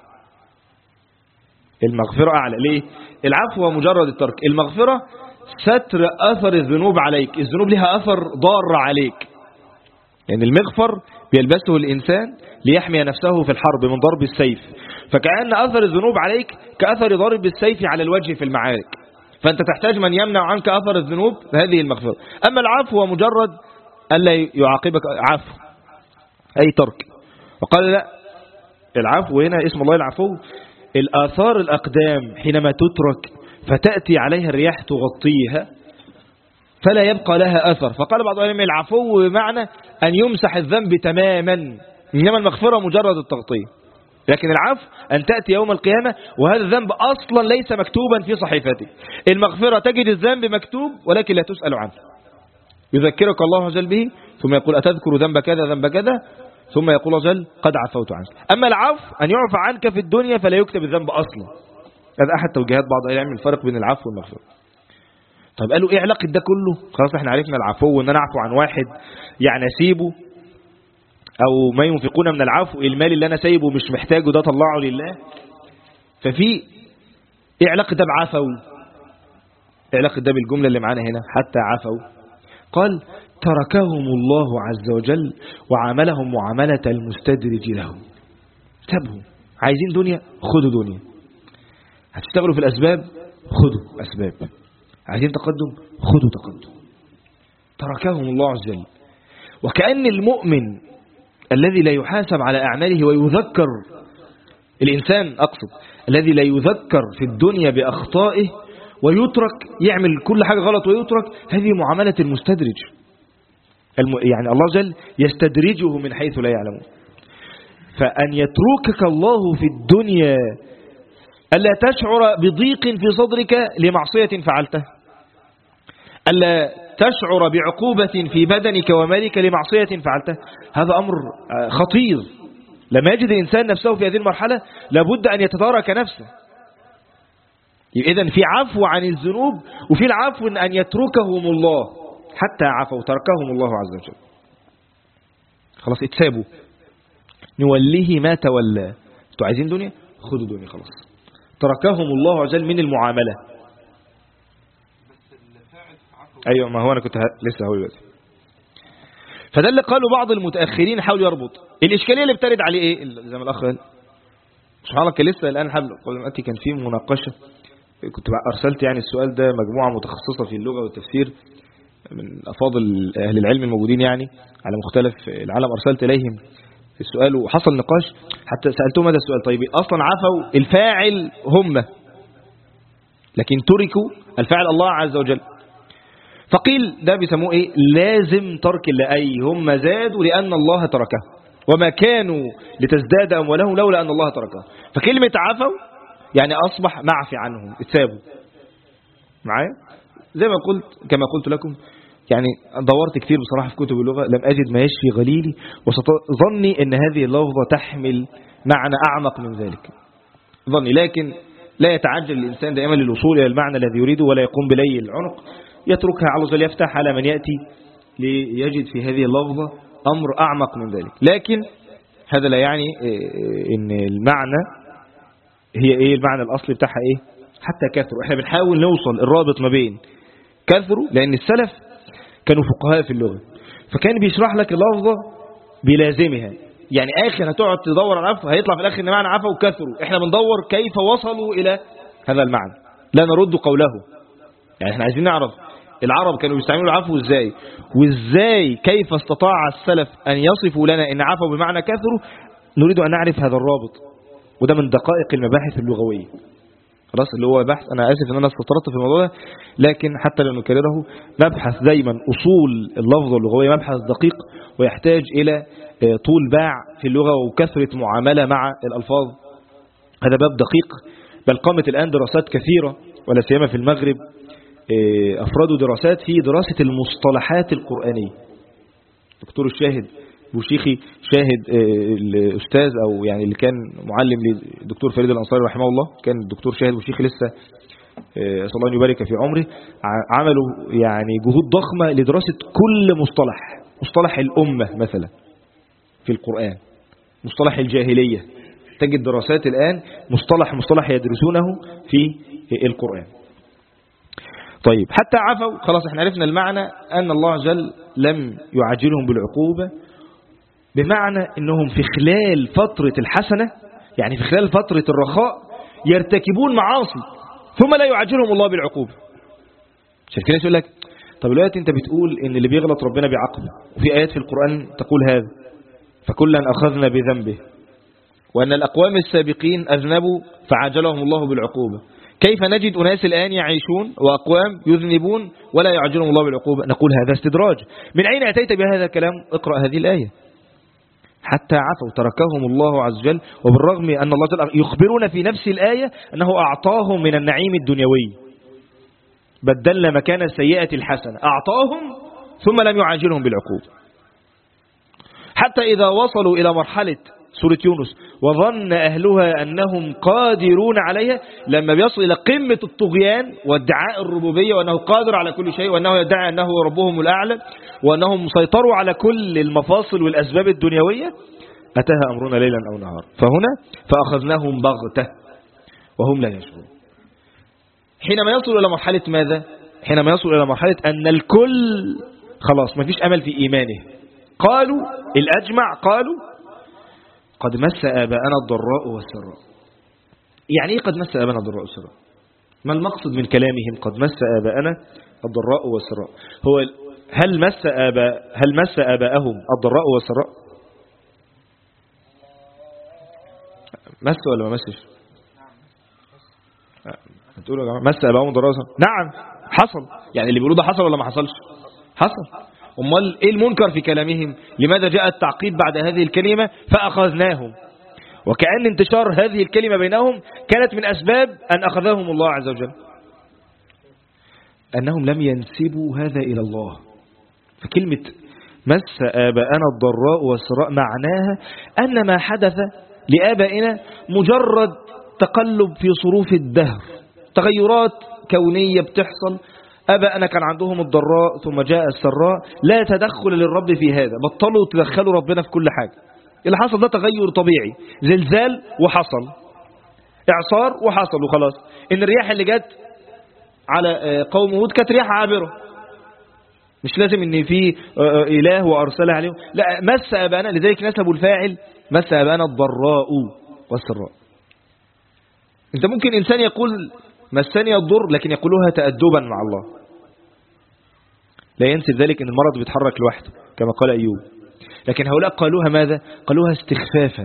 المغفرة أعلى ليه؟ العفو هو مجرد الترك، المغفرة ستر أثر الذنوب عليك، الذنوب لها أثر ضار عليك. يعني المغفر بيلبسه الإنسان ليحمي نفسه في الحرب من ضرب السيف، فكأن أثر الذنوب عليك كأثر ضرب السيف على الوجه في المعارك، فأنت تحتاج من يمنع عنك أثر الذنوب، هذه المغفرة. أما العفو هو مجرد ألا يعاقبك، عفو أي ترك. وقال لا، العفو هنا اسم الله العفو، الآثار الأقدام حينما تترك فتأتي عليها الرياح تغطيها فلا يبقى لها أثر. فقال بعض العلماء العفو بمعنى أن يمسح الذنب تماما، إنما المغفرة مجرد التغطية. لكن العفو أن تأتي يوم القيامة وهذا الذنب أصلا ليس مكتوبا في صحيفتك. المغفرة تجد الذنب مكتوب ولكن لا تسأل عنه، يذكرك الله عز وجل به، ثم يقول أتذكر ذنب كذا ذنب كذا، ثم يقول الله عز وجل قد عفوت عنك. أما العفو أن يعفى عنك في الدنيا فلا يكتب الذنب أصلا. هذا أحد توجيهات بعض أهل العلم الفرق بين العفو والمغفرة. طيب قالوا إيه علاقة ده كله؟ خلاص احنا عرفنا العفو وأن أنا أعفو عن واحد يعني أسيبه، أو ما ينفقون من العفو المال اللي أنا سايبه مش محتاجه ده طلعه لله. ففي إيه علاقة ده بعفو؟ إيه علاقة ده بالجملة اللي معانا هنا حتى عفوا؟ قال تركهم الله عز وجل وعاملهم معاملة المستدرج لهم. سابهم، عايزين دنيا خدوا دنيا، هتشتغلوا في الأسباب خدوا أسباب، عايزين تقدم خدوا تقدم. تركهم الله عز وجل وكأن المؤمن الذي لا يحاسب على أعماله ويذكر، الإنسان أقصد الذي لا يذكر في الدنيا بأخطائه ويترك يعمل كل حاجة غلط ويترك، هذه معاملة المستدرج. يعني الله جل يستدرجه من حيث لا يعلمون. فأن يتركك الله في الدنيا ألا تشعر بضيق في صدرك لمعصية فعلتها، ألا تشعر بعقوبة في بدنك ومالك لمعصية فعلتها، هذا أمر خطير. لما يجد الإنسان نفسه في هذه المرحلة لابد أن يتدارك نفسه. إذن في عفو عن الذنوب وفي العفو أن يتركهم الله، حتى عفوا تركهم الله عز وجل، خلاص اتسابوا، نوليه ما تولى. انتوا عايزين دنيا؟ خدوا دنيا، خلاص تركهم الله عز وجل من المعاملة. أيوة، ما هو أنا كنت لسه هقول دلوقتي. فده اللي قالوا بعض المتأخرين، حاول يربط الإشكالية اللي بترد عليه إيه زي ما الأخ قال. سبحان الله، كان لسه الآن قبل ما أتي كان في مناقشة، كنت أرسلت يعني السؤال ده مجموعة متخصصة في اللغة والتفسير من أفاضل أهل العلم الموجودين يعني على مختلف العالم، أرسلت إليهم السؤال وحصل نقاش، حتى سألتهم هذا السؤال: طيب أصلا عفوا الفاعل هم، لكن تركوا الفاعل الله عز وجل. فقيل ده بيسموه إيه؟ لازم ترك الله، أي هم زادوا لأن الله تركه، وما كانوا لتزداد أموالهم لولا أن الله تركه. فكلمة عفوا يعني أصبح معفي عنهم، اتسابوا معايا. زي ما قلت كما قلت لكم، يعني دورت كتير بصراحة في كتب اللغة، لم أجد ما يشفي غليلي، وظني أن هذه اللفظة تحمل معنى أعمق من ذلك ظني. لكن لا يتعجل الإنسان دائما للوصول إلى المعنى الذي يريده، ولا يقوم بلي العنق، يتركها على وجل، يفتح على من يأتي ليجد في هذه اللفظة أمر أعمق من ذلك. لكن هذا لا يعني أن المعنى هي إيه، المعنى الأصلي بتاعها إيه، حتى كثروا. إحنا بنحاول نوصل الرابط ما بين كثروا، لأن السلف كانوا فقهاء في اللغة، فكان بيشرح لك اللفظة بلازمها. يعني آخر هتقعد تدور على عفو، هيطلع في الآخر إن معنى عفو وكثروا. إحنا بندور كيف وصلوا إلى هذا المعنى، لا نرد قوله. يعني إحنا عايزين نعرف العرب كانوا بيستعملوا العفو إزاي، وإزاي كيف استطاع السلف أن يصفوا لنا إن عفوا بمعنى كثروا. نريد أن نعرف هذا الرابط، وده من دقائق المباحث اللغوية. خلاص، اللي هو بحث، أنا آسف أن أنا استطردت في الموضوع ده، لكن حتى لو نكرره، مبحث دايما أصول اللفظة اللغوية مبحث دقيق، ويحتاج إلى طول باع في اللغة وكثرة معاملة مع الألفاظ. هذا باب دقيق، بل قامت الآن دراسات كثيرة ولا سيما في المغرب، أفردوا دراسات في دراسة المصطلحات القرآنية. دكتور الشاهد بوشيخي، شاهد الأستاذ أو يعني اللي كان معلم للدكتور فريد الأنصاري رحمه الله، كان الدكتور شاهد بوشيخي لسه صلى الله يبارك في عمره، عملوا يعني جهود ضخمة لدراسة كل مصطلح الأمة مثلا في القرآن، مصطلح الجاهلية. تجد دراسات الآن مصطلح يدرسونه في القرآن. طيب، حتى عفوا، خلاص احنا عرفنا المعنى، أن الله جل لم يعجلهم بالعقوبة، بمعنى أنهم في خلال فترة الحسنة، يعني في خلال فترة الرخاء، يرتكبون معاصي ثم لا يعجلهم الله بالعقوبة. عشان كده يقول لك: طب دلوقتي انت بتقول ان اللي بيغلط ربنا بيعاقبه، وفي آيات في القرآن تقول هذا، فكلا أخذنا بذنبه، وأن الأقوام السابقين أذنبوا فعجلهم الله بالعقوبة. كيف نجد أناس الآن يعيشون وأقوام يذنبون ولا يعجلهم الله بالعقوبة؟ نقول هذا استدراج. من أين أتيت بهذا الكلام؟ اقرأ هذه الآية: حتى عفوا تركهم الله عز وجل. وبالرغم أن الله جل يخبرنا في نفس الآية أنه أعطاهم من النعيم الدنيوي، بدلنا مكان السيئة الحسنة، أعطاهم ثم لم يعاجلهم بالعقوبة. حتى إذا وصلوا إلى مرحلة سورة يونس وظن أهلها أنهم قادرون عليها، لما بيصل إلى قمة الطغيان وادعاء الربوبية وأنه قادر على كل شيء، وأنه يدعي أنه ربهم الأعلى، وأنهم سيطروا على كل المفاصل والأسباب الدنيوية، أتاها أمرنا ليلا أو نهار، فهنا فأخذناهم بغتة وهم لا يشعرون. حينما يصل إلى مرحلة ماذا؟ حينما يصل إلى مرحلة أن الكل خلاص ما فيش أمل في إيمانه. قالوا الأجمع، قالوا: قد مس آباءنا الضراء والسراء. يعني إيه قد مس آباءنا الضراء والسراء؟ ما المقصد من كلامهم قد مس آباءنا الضراء والسراء؟ هو هل مس آباءهم الضراء والسراء؟ مس ولا ما مسش؟ هتقولوا يا جماعة مس آباءهم الضراء والسراء؟ نعم حصل. يعني اللي بيقولوا ده حصل ولا ما حصلش؟ حصل. امال ايه المنكر في كلامهم؟ لماذا جاء التعقيب بعد هذه الكلمة فأخذناهم؟ وكأن انتشار هذه الكلمة بينهم كانت من أسباب أن أخذهم الله عز وجل، أنهم لم ينسبوا هذا إلى الله. فكلمة مس آباءنا الضراء والسراء معناها أن ما حدث لآبائنا مجرد تقلب في صروف الدهر، تغيرات كونية بتحصل. آبائنا كان عندهم الضراء ثم جاء السراء، لا تدخل للرب في هذا، بطلوا تدخلوا ربنا في كل حاجة. اللي حصل ده تغير طبيعي، زلزال وحصل، إعصار وحصل وخلاص. إن الرياح اللي جت على قوم هود كانت رياح عابرة، مش لازم إن في إله وأرسلها عليهم. لا، مس آبائنا، لذلك نسبوا الفاعل مس آبائنا الضراء والسراء. أنت ممكن إنسان يقول مسني الضر لكن يقولوها تأدبا مع الله، لا ينسب ذلك إن المرض بيتحرك لوحده كما قال أيوب. لكن هؤلاء قالوها ماذا؟ قالوها استخفافا،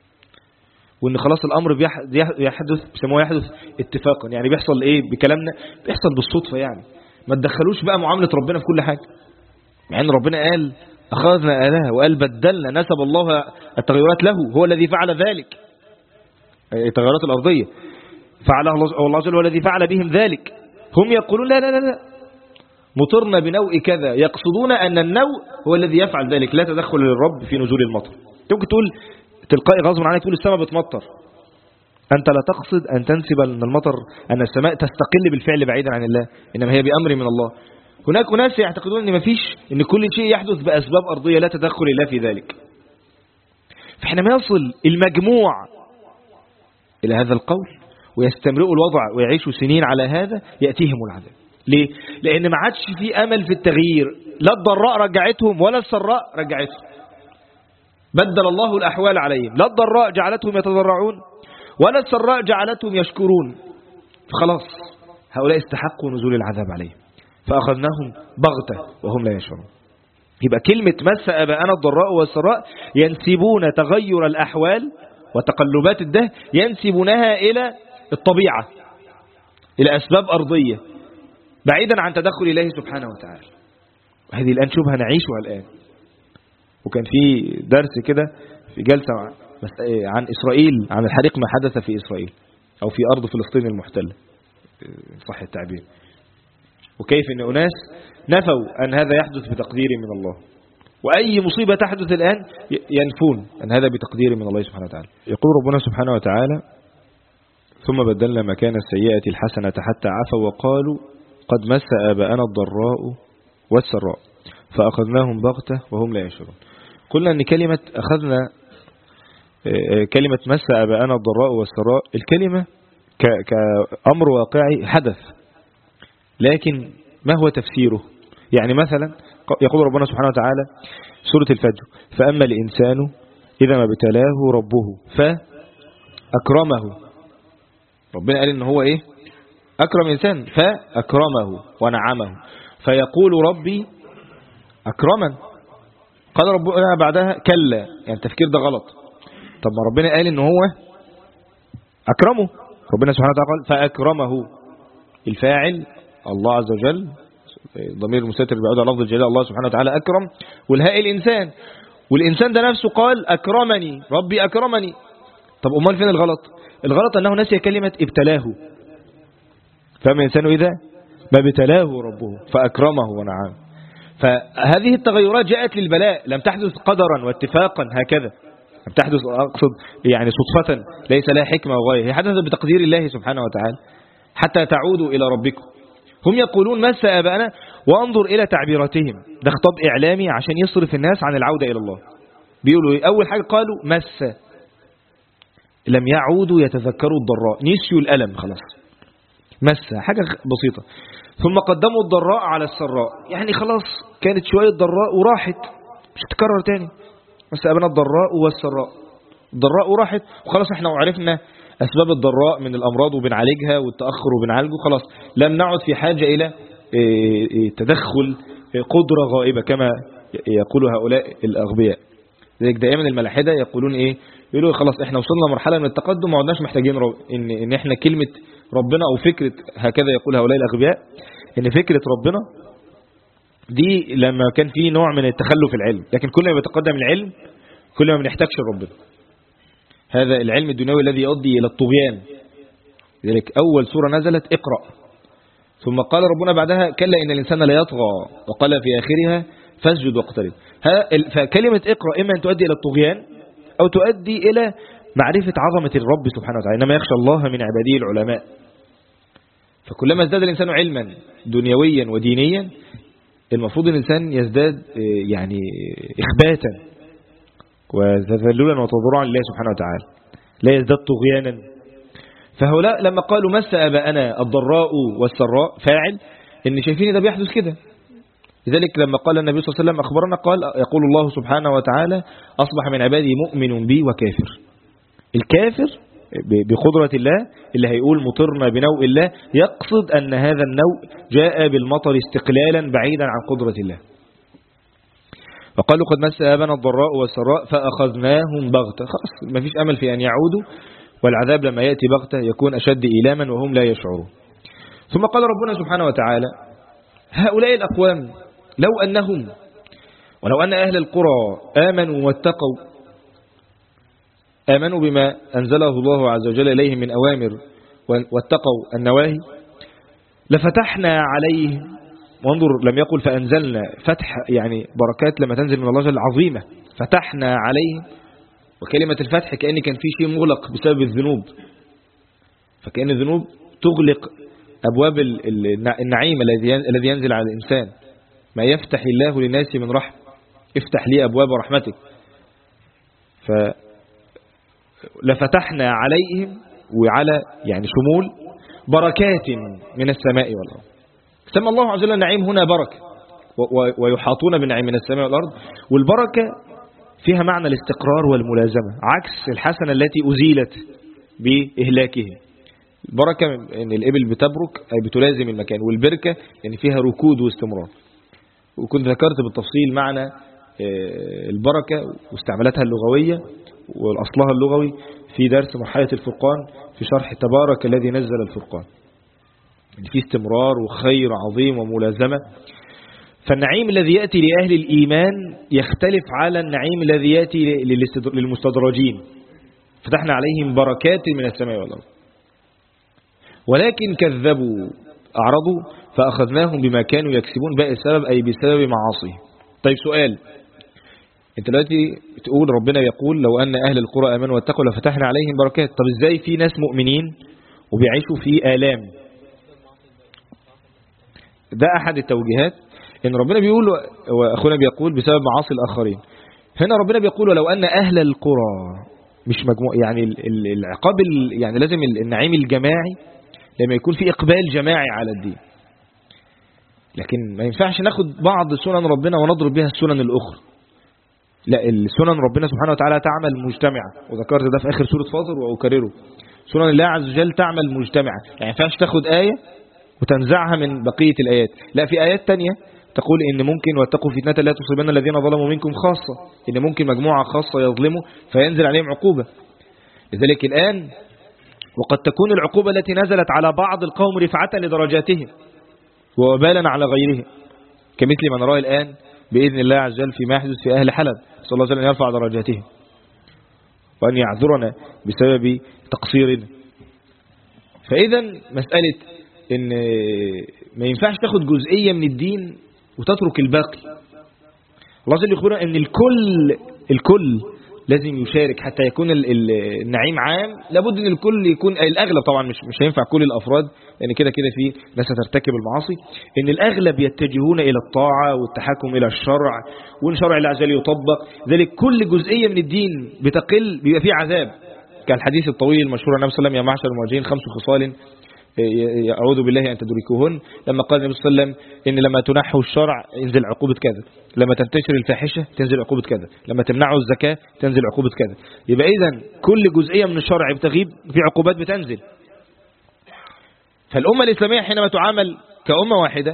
وإن خلاص الأمر يحدث، بيسموه يحدث اتفاقا. يعني بيحصل إيه بكلامنا؟ بيحصل بالصدفة. يعني ما تدخلوش بقى معاملة ربنا في كل حاجة، مع أن ربنا قال أخذنا آلهة، وقال بدلنا، نسب الله التغيرات له، هو الذي فعل ذلك. التغيرات الأرضية فعلها الله عز وجل، هو الذي فعل بهم ذلك. هم يقولون لا لا لا لا، مطرنا بنوء كذا، يقصدون أن النوء هو الذي يفعل ذلك، لا تدخل للرب في نزول المطر. ممكن تقول تلقائي غصب عنك تقول السماء بتمطر، أنت لا تقصد أن تنسب أن المطر، أن السماء تستقل بالفعل بعيدا عن الله، إنما هي بأمر من الله. هناك ناس يعتقدون أن مفيش، أن كل شيء يحدث بأسباب أرضية لا تدخل الله في ذلك. فحينما يصل المجموع إلى هذا القول ويستمرئوا الوضع ويعيشوا سنين على هذا، يأتيهم العذاب. ليه؟ لأن ما عادش في أمل في التغيير، لا الضراء رجعتهم ولا السراء رجعتهم، بدل الله الأحوال عليهم. لا الضراء جعلتهم يتضرعون ولا السراء جعلتهم يشكرون. فخلاص هؤلاء استحقوا نزول العذاب عليهم، فأخذناهم بغتة وهم لا يشعرون. يبقى كلمة مس آباءنا الضراء والسراء ينسبون تغير الأحوال وتقلبات الدهر، ينسبونها إلى الطبيعة، إلى أسباب أرضية بعيدا عن تدخل الله سبحانه وتعالى. وهذه الآن شبهة نعيشها الآن. وكان في درس كده في جلسة عن إسرائيل، عن الحريق ما حدث في إسرائيل أو في أرض فلسطين المحتلة صح التعبير، وكيف أن أناس نفوا أن هذا يحدث بتقدير من الله، وأي مصيبة تحدث الآن ينفون أن هذا بتقدير من الله سبحانه وتعالى. يقول ربنا سبحانه وتعالى ثم بدلنا مكان السيئة الحسنة حتى عفوا وقالوا قد مس آباءنا الضراء والسراء فأخذناهم بغتة وهم لا يشعرون. قلنا أن كلمة أخذنا، كلمة مس آباءنا الضراء والسراء، الكلمة كأمر واقعي حدث، لكن ما هو تفسيره؟ يعني مثلا يقول ربنا سبحانه وتعالى سورة الفجر فأما الإنسان إذا ما ابتلاه ربه فأكرمه. ربنا قال إن هو إيه؟ أكرم إنسان، فأكرمه ونعمه، فيقول ربي أكرمن. قال ربنا بعدها كلا، يعني التفكير ده غلط. طب ما ربنا قال إن هو أكرمه، ربنا سبحانه وتعالى قال فأكرمه، الفاعل الله عز وجل، ضمير المستتر بيعود على لفظ الجلالة الله سبحانه وتعالى أكرم، والهاء الإنسان، والإنسان ده نفسه قال أكرمني ربي أكرمني. طب أمال فين الغلط؟ الغلط أنه نسي كلمة ابتلاه. فأما الإنسان إذا ما ابتلاه ربه فأكرمه ونعمه. فهذه التغيرات جاءت للبلاء، لم تحدث قدرا واتفاقا هكذا، لم تحدث أقصد يعني صدفة ليس لها حكمة وغاية، هي حدثت بتقدير الله سبحانه وتعالى حتى تعودوا إلى ربكم. هم يقولون مس آباءنا، وانظر إلى تعبيراتهم، ده خطاب إعلامي عشان يصرف الناس عن العودة إلى الله. بيقولوا أول حاجة قالوا مس، لم يعودوا يتذكروا الضراء، نسيوا الألم خلاص، مس حاجة بسيطة. ثم قدموا الضراء على السراء، يعني خلاص كانت شوية ضراء وراحت مش هتكرر تاني. مس آباءنا الضراء والسراء، الضراء وراحت وخلاص احنا عرفنا أسباب الضراء من الأمراض وبنعالجها، والتأخر وبنعالجه، خلاص لم نعد في حاجة إلى تدخل قدرة غائبة كما يقول هؤلاء الأغبياء. ذلك دائما الملاحدة يقولون إيه؟ يقولوا خلاص إحنا وصلنا مرحلة من التقدم ما عدناش محتاجين إن إحنا كلمة ربنا أو فكرة، هكذا يقول هؤلاء الأغبياء، إن فكرة ربنا دي لما كان في نوع من التخلف العلم، لكن كل ما بيتقدم العلم كل ما بنحتاجش ربنا. هذا العلم الدنيوي الذي يؤدي إلى الطغيان. لذلك أول سورة نزلت اقرأ، ثم قال ربنا بعدها كلا إن الإنسان لا يطغى، وقال في آخرها فاسجد واقترب. فكلمة اقرأ إما أن تؤدي إلى الطغيان أو تؤدي إلى معرفة عظمة الرب سبحانه وتعالى، إنما يخشى الله من عباده العلماء. فكلما ازداد الإنسان علما دنيويا ودينيا المفروض الإنسان يزداد يعني إخباتا وتذللا وتضرعا لله سبحانه وتعالى، لا يزداد طغيانا. فهؤلاء لما قالوا مس آباءنا الضراء والسراء فاعل إن شايفين ده بيحدث كده. لذلك لما قال النبي صلى الله عليه وسلم أخبرنا قال يقول الله سبحانه وتعالى أصبح من عبادي مؤمن بي وكافر. الكافر بقدرة الله اللي هيقول مطرنا بنوء الله يقصد أن هذا النوء جاء بالمطر استقلالا بعيدا عن قدرة الله. وقالوا قد مس آباءنا الضراء والسراء فأخذناهم بغتة، خلاص ما فيش أمل في أن يعودوا، والعذاب لما يأتي بغتة يكون أشد إيلاما وهم لا يشعرون. ثم قال ربنا سبحانه وتعالى هؤلاء الأقوام ولو أن أهل القرى آمنوا واتقوا، آمنوا بما أنزله الله عز وجل إليهم من أوامر واتقوا النواهي لفتحنا عليهم. وانظر لم يقل فأنزلنا، فتح يعني بركات لما تنزل من الله جل عظيمة، فتحنا عليهم. وكلمة الفتح كأن كان في شيء مغلق بسبب الذنوب، فكأن الذنوب تغلق أبواب النعيم الذي ينزل على الإنسان. ما يفتح الله للناس من رحمة، افتح لي أبواب رحمتك. فلفتحنا عليهم وعلى يعني شمول بركات من السماء والأرض. سمى الله عز وجل النعيم هنا بركة، ويحاطون بالنعيم من السماء والأرض. والبركة فيها معنى الاستقرار والملازمة، عكس الحسنة التي أزيلت بإهلاكهم. البركة ان الإبل بتبرك أي بتلازم المكان، والبركة يعني فيها ركود واستمرار. وكنت ذكرت بالتفصيل معنى البركة واستعمالاتها اللغوية والأصلها اللغوي في درس مرحلة الفرقان في شرح تبارك الذي نزل الفرقان. يعني في استمرار وخير عظيم وملازمة. فالنعيم الذي يأتي لأهل الإيمان يختلف على النعيم الذي يأتي للمستدرجين. فتحنا عليهم بركات من السماء والأرض ولكن كذبوا أعرضوا فأخذناهم بما كانوا يكسبون. باقي السبب أي بسبب معاصيه. طيب سؤال، انت دلوقتي تقول ربنا يقول لو أن أهل القرى آمنوا واتقوا لفتحنا عليهم بركات. طب ازاي في ناس مؤمنين وبيعيشوا في آلام؟ ده أحد التوجيهات، إن ربنا بيقول وأخونا بيقول بسبب معاصي الآخرين. هنا ربنا بيقول ولو أن أهل القرى، مش مجموع، يعني العقاب يعني لازم النعيم الجماعي لما يكون في إقبال جماعي على الدين. لكن ما ينفعش ناخد بعض سنن ربنا ونضرب بها السنن الأخرى. لا، السنن ربنا سبحانه وتعالى تعمل مجتمعة، وذكرت ده في آخر سورة فاطر وأكرره. سنن الله عز وجل تعمل مجتمعة، يعني ما ينفعش تاخد آية وتنزعها من بقية الآيات. لا، في آيات تانية تقول إن ممكن واتقوا فتنة لا تصيبن الذين ظلموا منكم خاصة، إن ممكن مجموعة خاصة يظلموا فينزل عليهم عقوبة. لذلك الآن وقد تكون العقوبة التي نزلت على بعض القوم رفعة لدرجاتهم ووبالا على غيرهم، كمثل ما نراه الآن بإذن الله عز وجل فيما يحدث في أهل حلب. صلى الله عليه وسلم يرفع درجاتهم وأن يعذرنا بسبب تقصيرنا. فإذا مسألة إن ما ينفعش تاخد جزئية من الدين وتترك الباقي. الله جل يخبرنا إن الكل لازم يشارك حتى يكون النعيم عام. لابد ان الكل يكون، الاغلب طبعا مش هينفع كل الافراد لان كده في ناس هترتكب المعاصي، ان الاغلب يتجهون الى الطاعه والتحكم الى الشرع، وان شرع الله عز وجل يطبق. ذلك كل جزئيه من الدين بتقل بيبقى فيه عذاب. كالحديث الطويل المشهور النبي صلى الله عليه وسلم: يا معشر المهاجرين 5 خصال أعوذ بالله أن تدركوهن. لما قال النبي صلى الله عليه وسلم إن لما تنحوا الشرع ينزل عقوبة كذا، لما تنتشر الفاحشة تنزل عقوبة كذا، لما تمنعوا الزكاة تنزل عقوبة كذا. يبقى إذن كل جزئية من الشرع بتغيب في عقوبات بتنزل. فالأمة الإسلامية حينما تعامل كأمة واحدة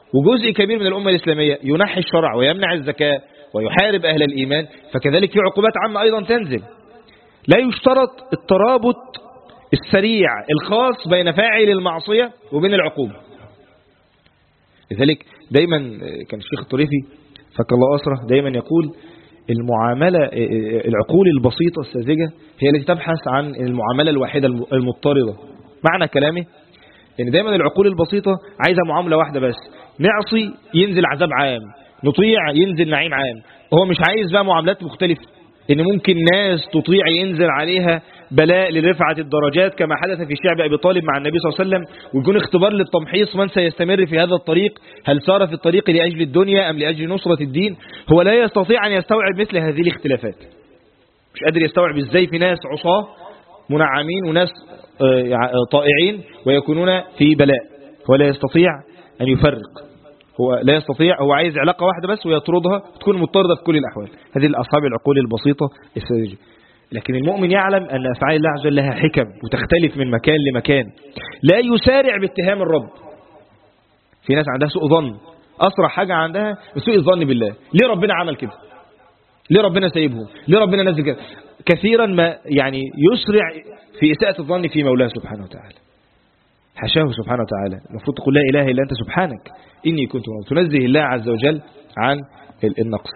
وجزء كبير من الأمة الإسلامية ينحي الشرع ويمنع الزكاة ويحارب أهل الإيمان، فكذلك في عقوبات عامة أيضا تنزل. لا يشترط الترابط السريع الخاص بين فاعل المعصية وبين العقوبة. لذلك دايما كان الشيخ الطريفي فك الله أسره دايما يقول المعاملة العقول البسيطة الساذجة هي التي تبحث عن المعاملة الواحدة المضطردة. معنى كلامه ان دايما العقول البسيطة عايزة معاملة واحدة بس، نعصي ينزل عذاب عام، نطيع ينزل نعيم عام. هو مش عايز بقى معاملات مختلفة، ان ممكن ناس تطيع ينزل عليها بلاء لرفعة الدرجات كما حدث في شعب أبي طالب مع النبي صلى الله عليه وسلم، ويكون اختبار للتمحيص من سيستمر في هذا الطريق، هل سار في الطريق لأجل الدنيا أم لأجل نصرة الدين. هو لا يستطيع أن يستوعب مثل هذه الاختلافات، مش قادر يستوعب ازاي في ناس عصاة منعمين وناس طائعين ويكونون في بلاء. هو لا يستطيع أن يفرق، هو لا يستطيع، هو عايز علاقة واحدة بس ويطردها تكون مضطردة في كل الأحوال. هذه الأصحاب العقول البسيطة الساذجة. لكن المؤمن يعلم أن أفعال الله عز وجل لها حكم وتختلف من مكان لمكان. لا يسارع باتهام الرب. في ناس عندها سوء ظن، أسرع حاجة عندها سوء الظن بالله. ليه ربنا عمل كده؟ ليه ربنا سايبهم؟ ليه ربنا نزل كده؟ كثيرا ما يعني يسرع في إساءة الظن في مولاه سبحانه وتعالى. حشاه سبحانه وتعالى. المفروض تقول لا إله إلا أنت سبحانك إني كنت من، تنزه الله عز وجل عن النقص.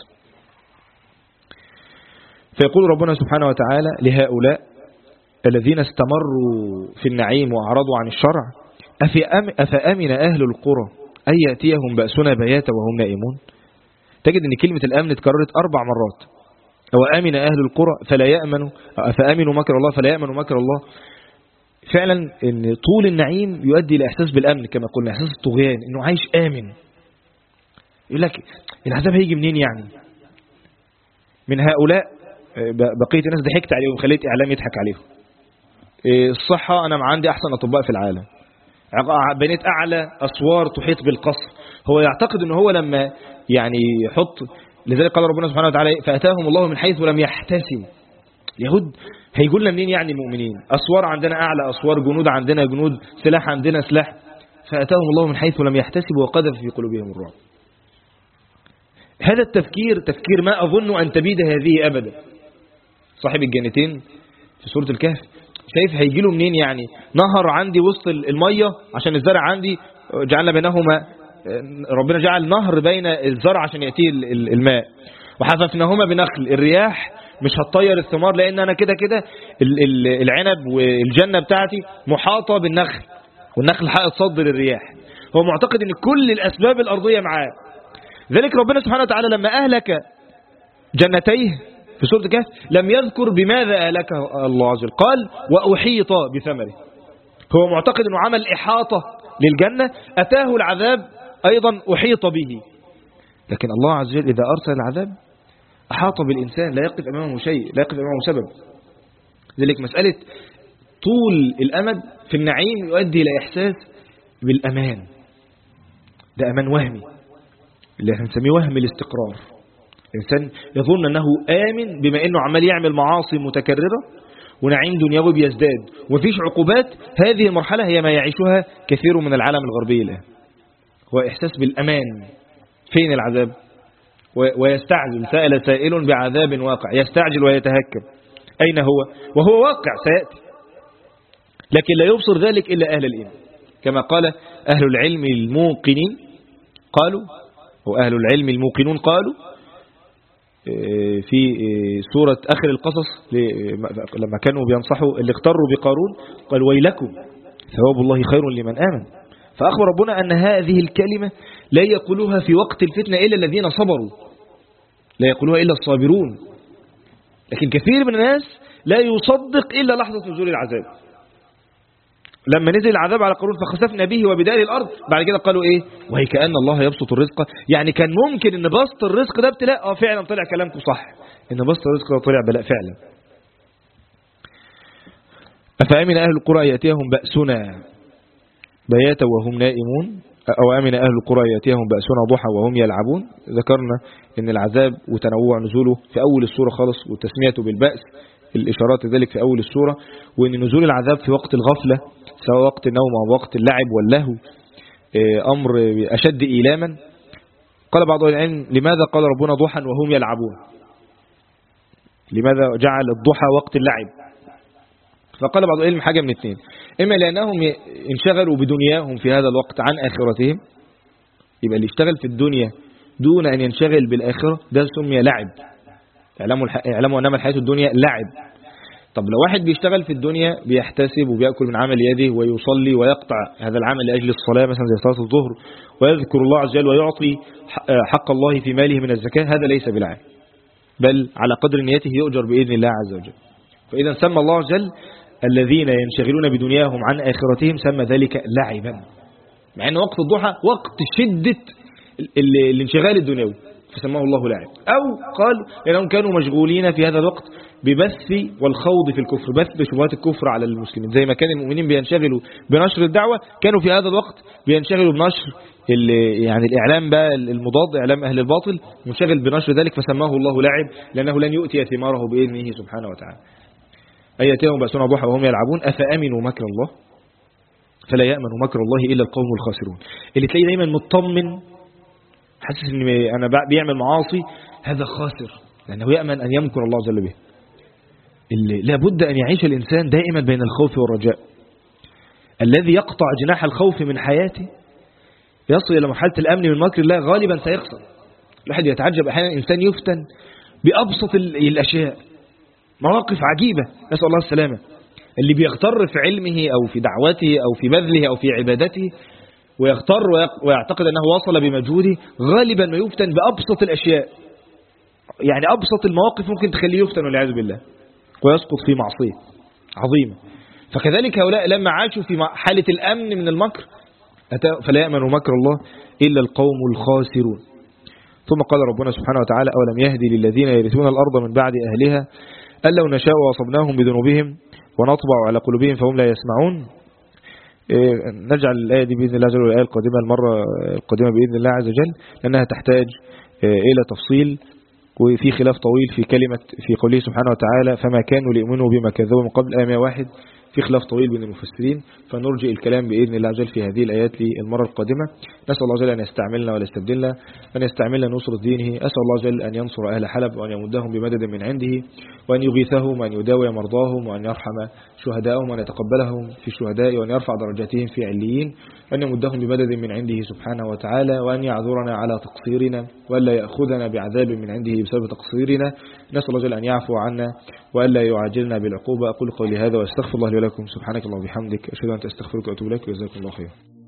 فيقول ربنا سبحانه وتعالى لهؤلاء الذين استمروا في النعيم وأعرضوا عن الشرع: أفأمن أهل القرى أن يأتيهم بأسنا بياتا وهم نائمون. تجد أن كلمة الأمن اتكررت 4 مرات. وأمن أهل القرى فلا يأمنوا، فأمنوا مكر الله فلا يأمنوا مكر الله. فعلا ان طول النعيم يؤدي إلى إحساس بالأمن، كما قلنا إحساس الطغيان، إنه عايش آمن. يقول لك العذاب هيجي منين يعني؟ من هؤلاء بقية الناس ضحكت عليهم، خليت إعلام يضحك عليهم. الصحة أنا عندي أحسن أطباء في العالم، بنيت أعلى أسوار تحيط بالقصر. هو يعتقد أنه هو لما يعني يحط، لذلك قال ربنا سبحانه وتعالى: فأتاهم الله من حيث لم يحتسب. اليهود هيقول لنا منين يعني المؤمنين؟ أسوار عندنا أعلى أسوار، جنود عندنا جنود، سلاح عندنا سلاح. فأتاهم الله من حيث لم يحتسب وقذف في قلوبهم الرعب. هذا التفكير تفكير ما أظن أن تبيد هذه أبدا. صاحب الجنتين في سورة الكهف شايف هيجيله منين يعني؟ نهر عندي وسط المية عشان الزرع عندي، جعلنا بينهما، ربنا جعل نهر بين الزرع عشان يأتيه الماء، وحففناهما بنخل. الرياح مش هتطير الثمار لأن أنا كده كده العنب والجنة بتاعتي محاطة بالنخل، والنخل حائط صد للرياح. هو معتقد أن كل الأسباب الأرضية معاه. ذلك ربنا سبحانه وتعالى لما أهلك جنتيه في سورة الكهف لم يذكر بماذا أهلكه الله عز وجل، قال وأحيط بثمره. هو معتقد أنه عمل إحاطة للجنة، أتاه العذاب أيضا أحيط به. لكن الله عز وجل إذا أرسل العذاب أحاط بالإنسان، لا يقف أمامه شيء، لا يقف أمامه سبب. ذلك مسألة طول الأمد في النعيم يؤدي إلى إحساس بالأمان. ده أمان وهمي اللي احنا نسميه وهم الاستقرار. الإنسان يظن أنه آمن بما أنه عمال يعمل معاصي متكررة ونعيم دنيوي بيزداد ومفيش عقوبات. هذه المرحلة هي ما يعيشها كثير من العالم الغربي الآن، هو إحساس بالأمان. فين العذاب؟ ويستعجل، سأل سائل بعذاب واقع، يستعجل ويتهكم. أين هو؟ وهو واقع سيأتي، لكن لا يبصر ذلك إلا أهل الإيمان. كما قال أهل العلم الموقنين قالوا، وأهل العلم الموقنون قالوا في سورة آخر القصص لما كانوا بينصحوا اللي اغتروا بقارون، قال ويلكم ثواب الله خير لمن آمن. فأخبر ربنا أن هذه الكلمة لا يقولوها في وقت الفتنة إلا الذين صبروا، لا يقولوها إلا الصابرون. لكن كثير من الناس لا يصدق إلا لحظة نزول العذاب. لما نزل العذاب على قارون فخسفنا به وبداره الأرض، بعد كده قالوا إيه؟ وهي كأن الله يبسط الرزق. يعني كان ممكن إن بسط الرزق ده ابتلاء. فعلا طلع كلامكم صح، إن بسط الرزق ده طلع بلاء فعلا. أفأمن أهل القرى يأتيهم بأسنا بياتا وهم نائمون، أو أمن أهل القرى يأتيهم بأسنا ضحى وهم يلعبون. ذكرنا إن العذاب وتنوع نزوله في أول السورة خالص، وتسميته بالبأس الإشارات ذلك في أول السورة، وإن نزول العذاب في وقت الغفلة سواء وقت النوم أو وقت اللعب واللهو. أمر أشد إيلاما. قال بعض العلم لماذا قال ربنا ضحى وهم يلعبون؟ لماذا جعل الضحى وقت اللعب؟ فقال بعض العلم حاجة من اثنين: إما لأنهم انشغلوا بدنياهم في هذا الوقت عن آخرتهم، يبقى اللي يشتغل في الدنيا دون أن ينشغل بالآخرة ده سمي لعب. اعلموا أنما الحياة الدنيا لعب. طب لو واحد بيشتغل في الدنيا بيحتسب وبيأكل من عمل يده ويصلي ويقطع هذا العمل لأجل الصلاة مثلا زي صلاة الظهر ويذكر الله عز وجل ويعطي حق الله في ماله من الزكاة، هذا ليس بلعب، بل على قدر نيته يؤجر بإذن الله عز وجل. فإذا سمى الله عز وجل الذين ينشغلون بدنياهم عن آخرتهم سمى ذلك لعبا، مع أن وقت الضحى وقت شدة الانشغال الدنيوي فسماه الله لعب. أو قال لأنهم كانوا مشغولين في هذا الوقت ببث والخوض في الكفر، بث شبهات الكفر على المسلمين، زي ما كان المؤمنين بينشغلوا بنشر الدعوة كانوا في هذا الوقت بينشغلوا بنشر يعني الإعلام بقى المضاد، إعلام أهل الباطل، منشغل بنشر ذلك فسماه الله لعب لأنه لن يؤتي ثماره بإذنه سبحانه وتعالى. أياتهم بأسنا ضحى وهم يلعبون أفأمنوا مكر الله فلا يأمن مكر الله إلا القوم الخاسرون. اللي تلاقيه دايما مطمن حاسس ان انا بيعمل معاصي هذا خاسر، لانه يأمن ان يمكر الله جل به. اللي لابد ان يعيش الانسان دائما بين الخوف والرجاء. الذي يقطع جناح الخوف من حياته يصل الى مرحله الامن من مكر الله غالبا سيخسر. الواحد يتعجب احيانا انسان يفتن بابسط الاشياء، مواقف عجيبه نسال الله السلامه. اللي بيغتر في علمه او في دعوته او في بذله او في عبادته ويغتر ويعتقد أنه وصل بمجهوده غالبا ما يفتن بأبسط الأشياء، يعني أبسط المواقف ممكن تخليه يفتن والعياذ بالله ويسقط في معصية عظيمة. فكذلك هؤلاء لما عاشوا في حالة الأمن من المكر فلا يأمن مكر الله إلا القوم الخاسرون. ثم قال ربنا سبحانه وتعالى أولم يهدي للذين يرثون الأرض من بعد أهلها أن لو نشاء وأصبناهم بذنوبهم ونطبع على قلوبهم فهم لا يسمعون. نجعل الآية دي بإذن الله عز وجل والآية القادمة المرة القادمة بإذن الله عز وجل، لأنها تحتاج إلى تفصيل وفي خلاف طويل في كلمة في قوله سبحانه وتعالى فما كانوا ليؤمنوا بما كذبوا من قبل آية 101، في خلاف طويل بين المفسرين، فنرجئ الكلام بإذن الله عز وجل في هذه الآيات للمرة القادمة. نسأل الله عز وجل أن يستعملنا ولا يستبدلنا، أن يستعملنا نصرة دينه. أسأل الله عز وجل أن ينصر أهل حلب وأن يمدهم بمدد من عنده وأن يغيثهم وأن يداوي مرضاهم وأن يرحم شهداءهم وأن يتقبلهم في الشهداء وأن يرفع درجاتهم في عليين، وأن يمدهم بمدد من عنده سبحانه وتعالى، وأن يعذرنا على تقصيرنا وألا يأخذنا بعذاب من عنده بسبب تقصيرنا. نسأل الله جل أن يعفو عنا وألا يعاجلنا بالعقوبة. أقول قولي هذا وأستغفر الله لي ولكم. سبحانك اللهم وبحمدك أشهد أن لا إله إلا أنت أستغفرك وأتوب إليك. وجزاكم الله خيرا.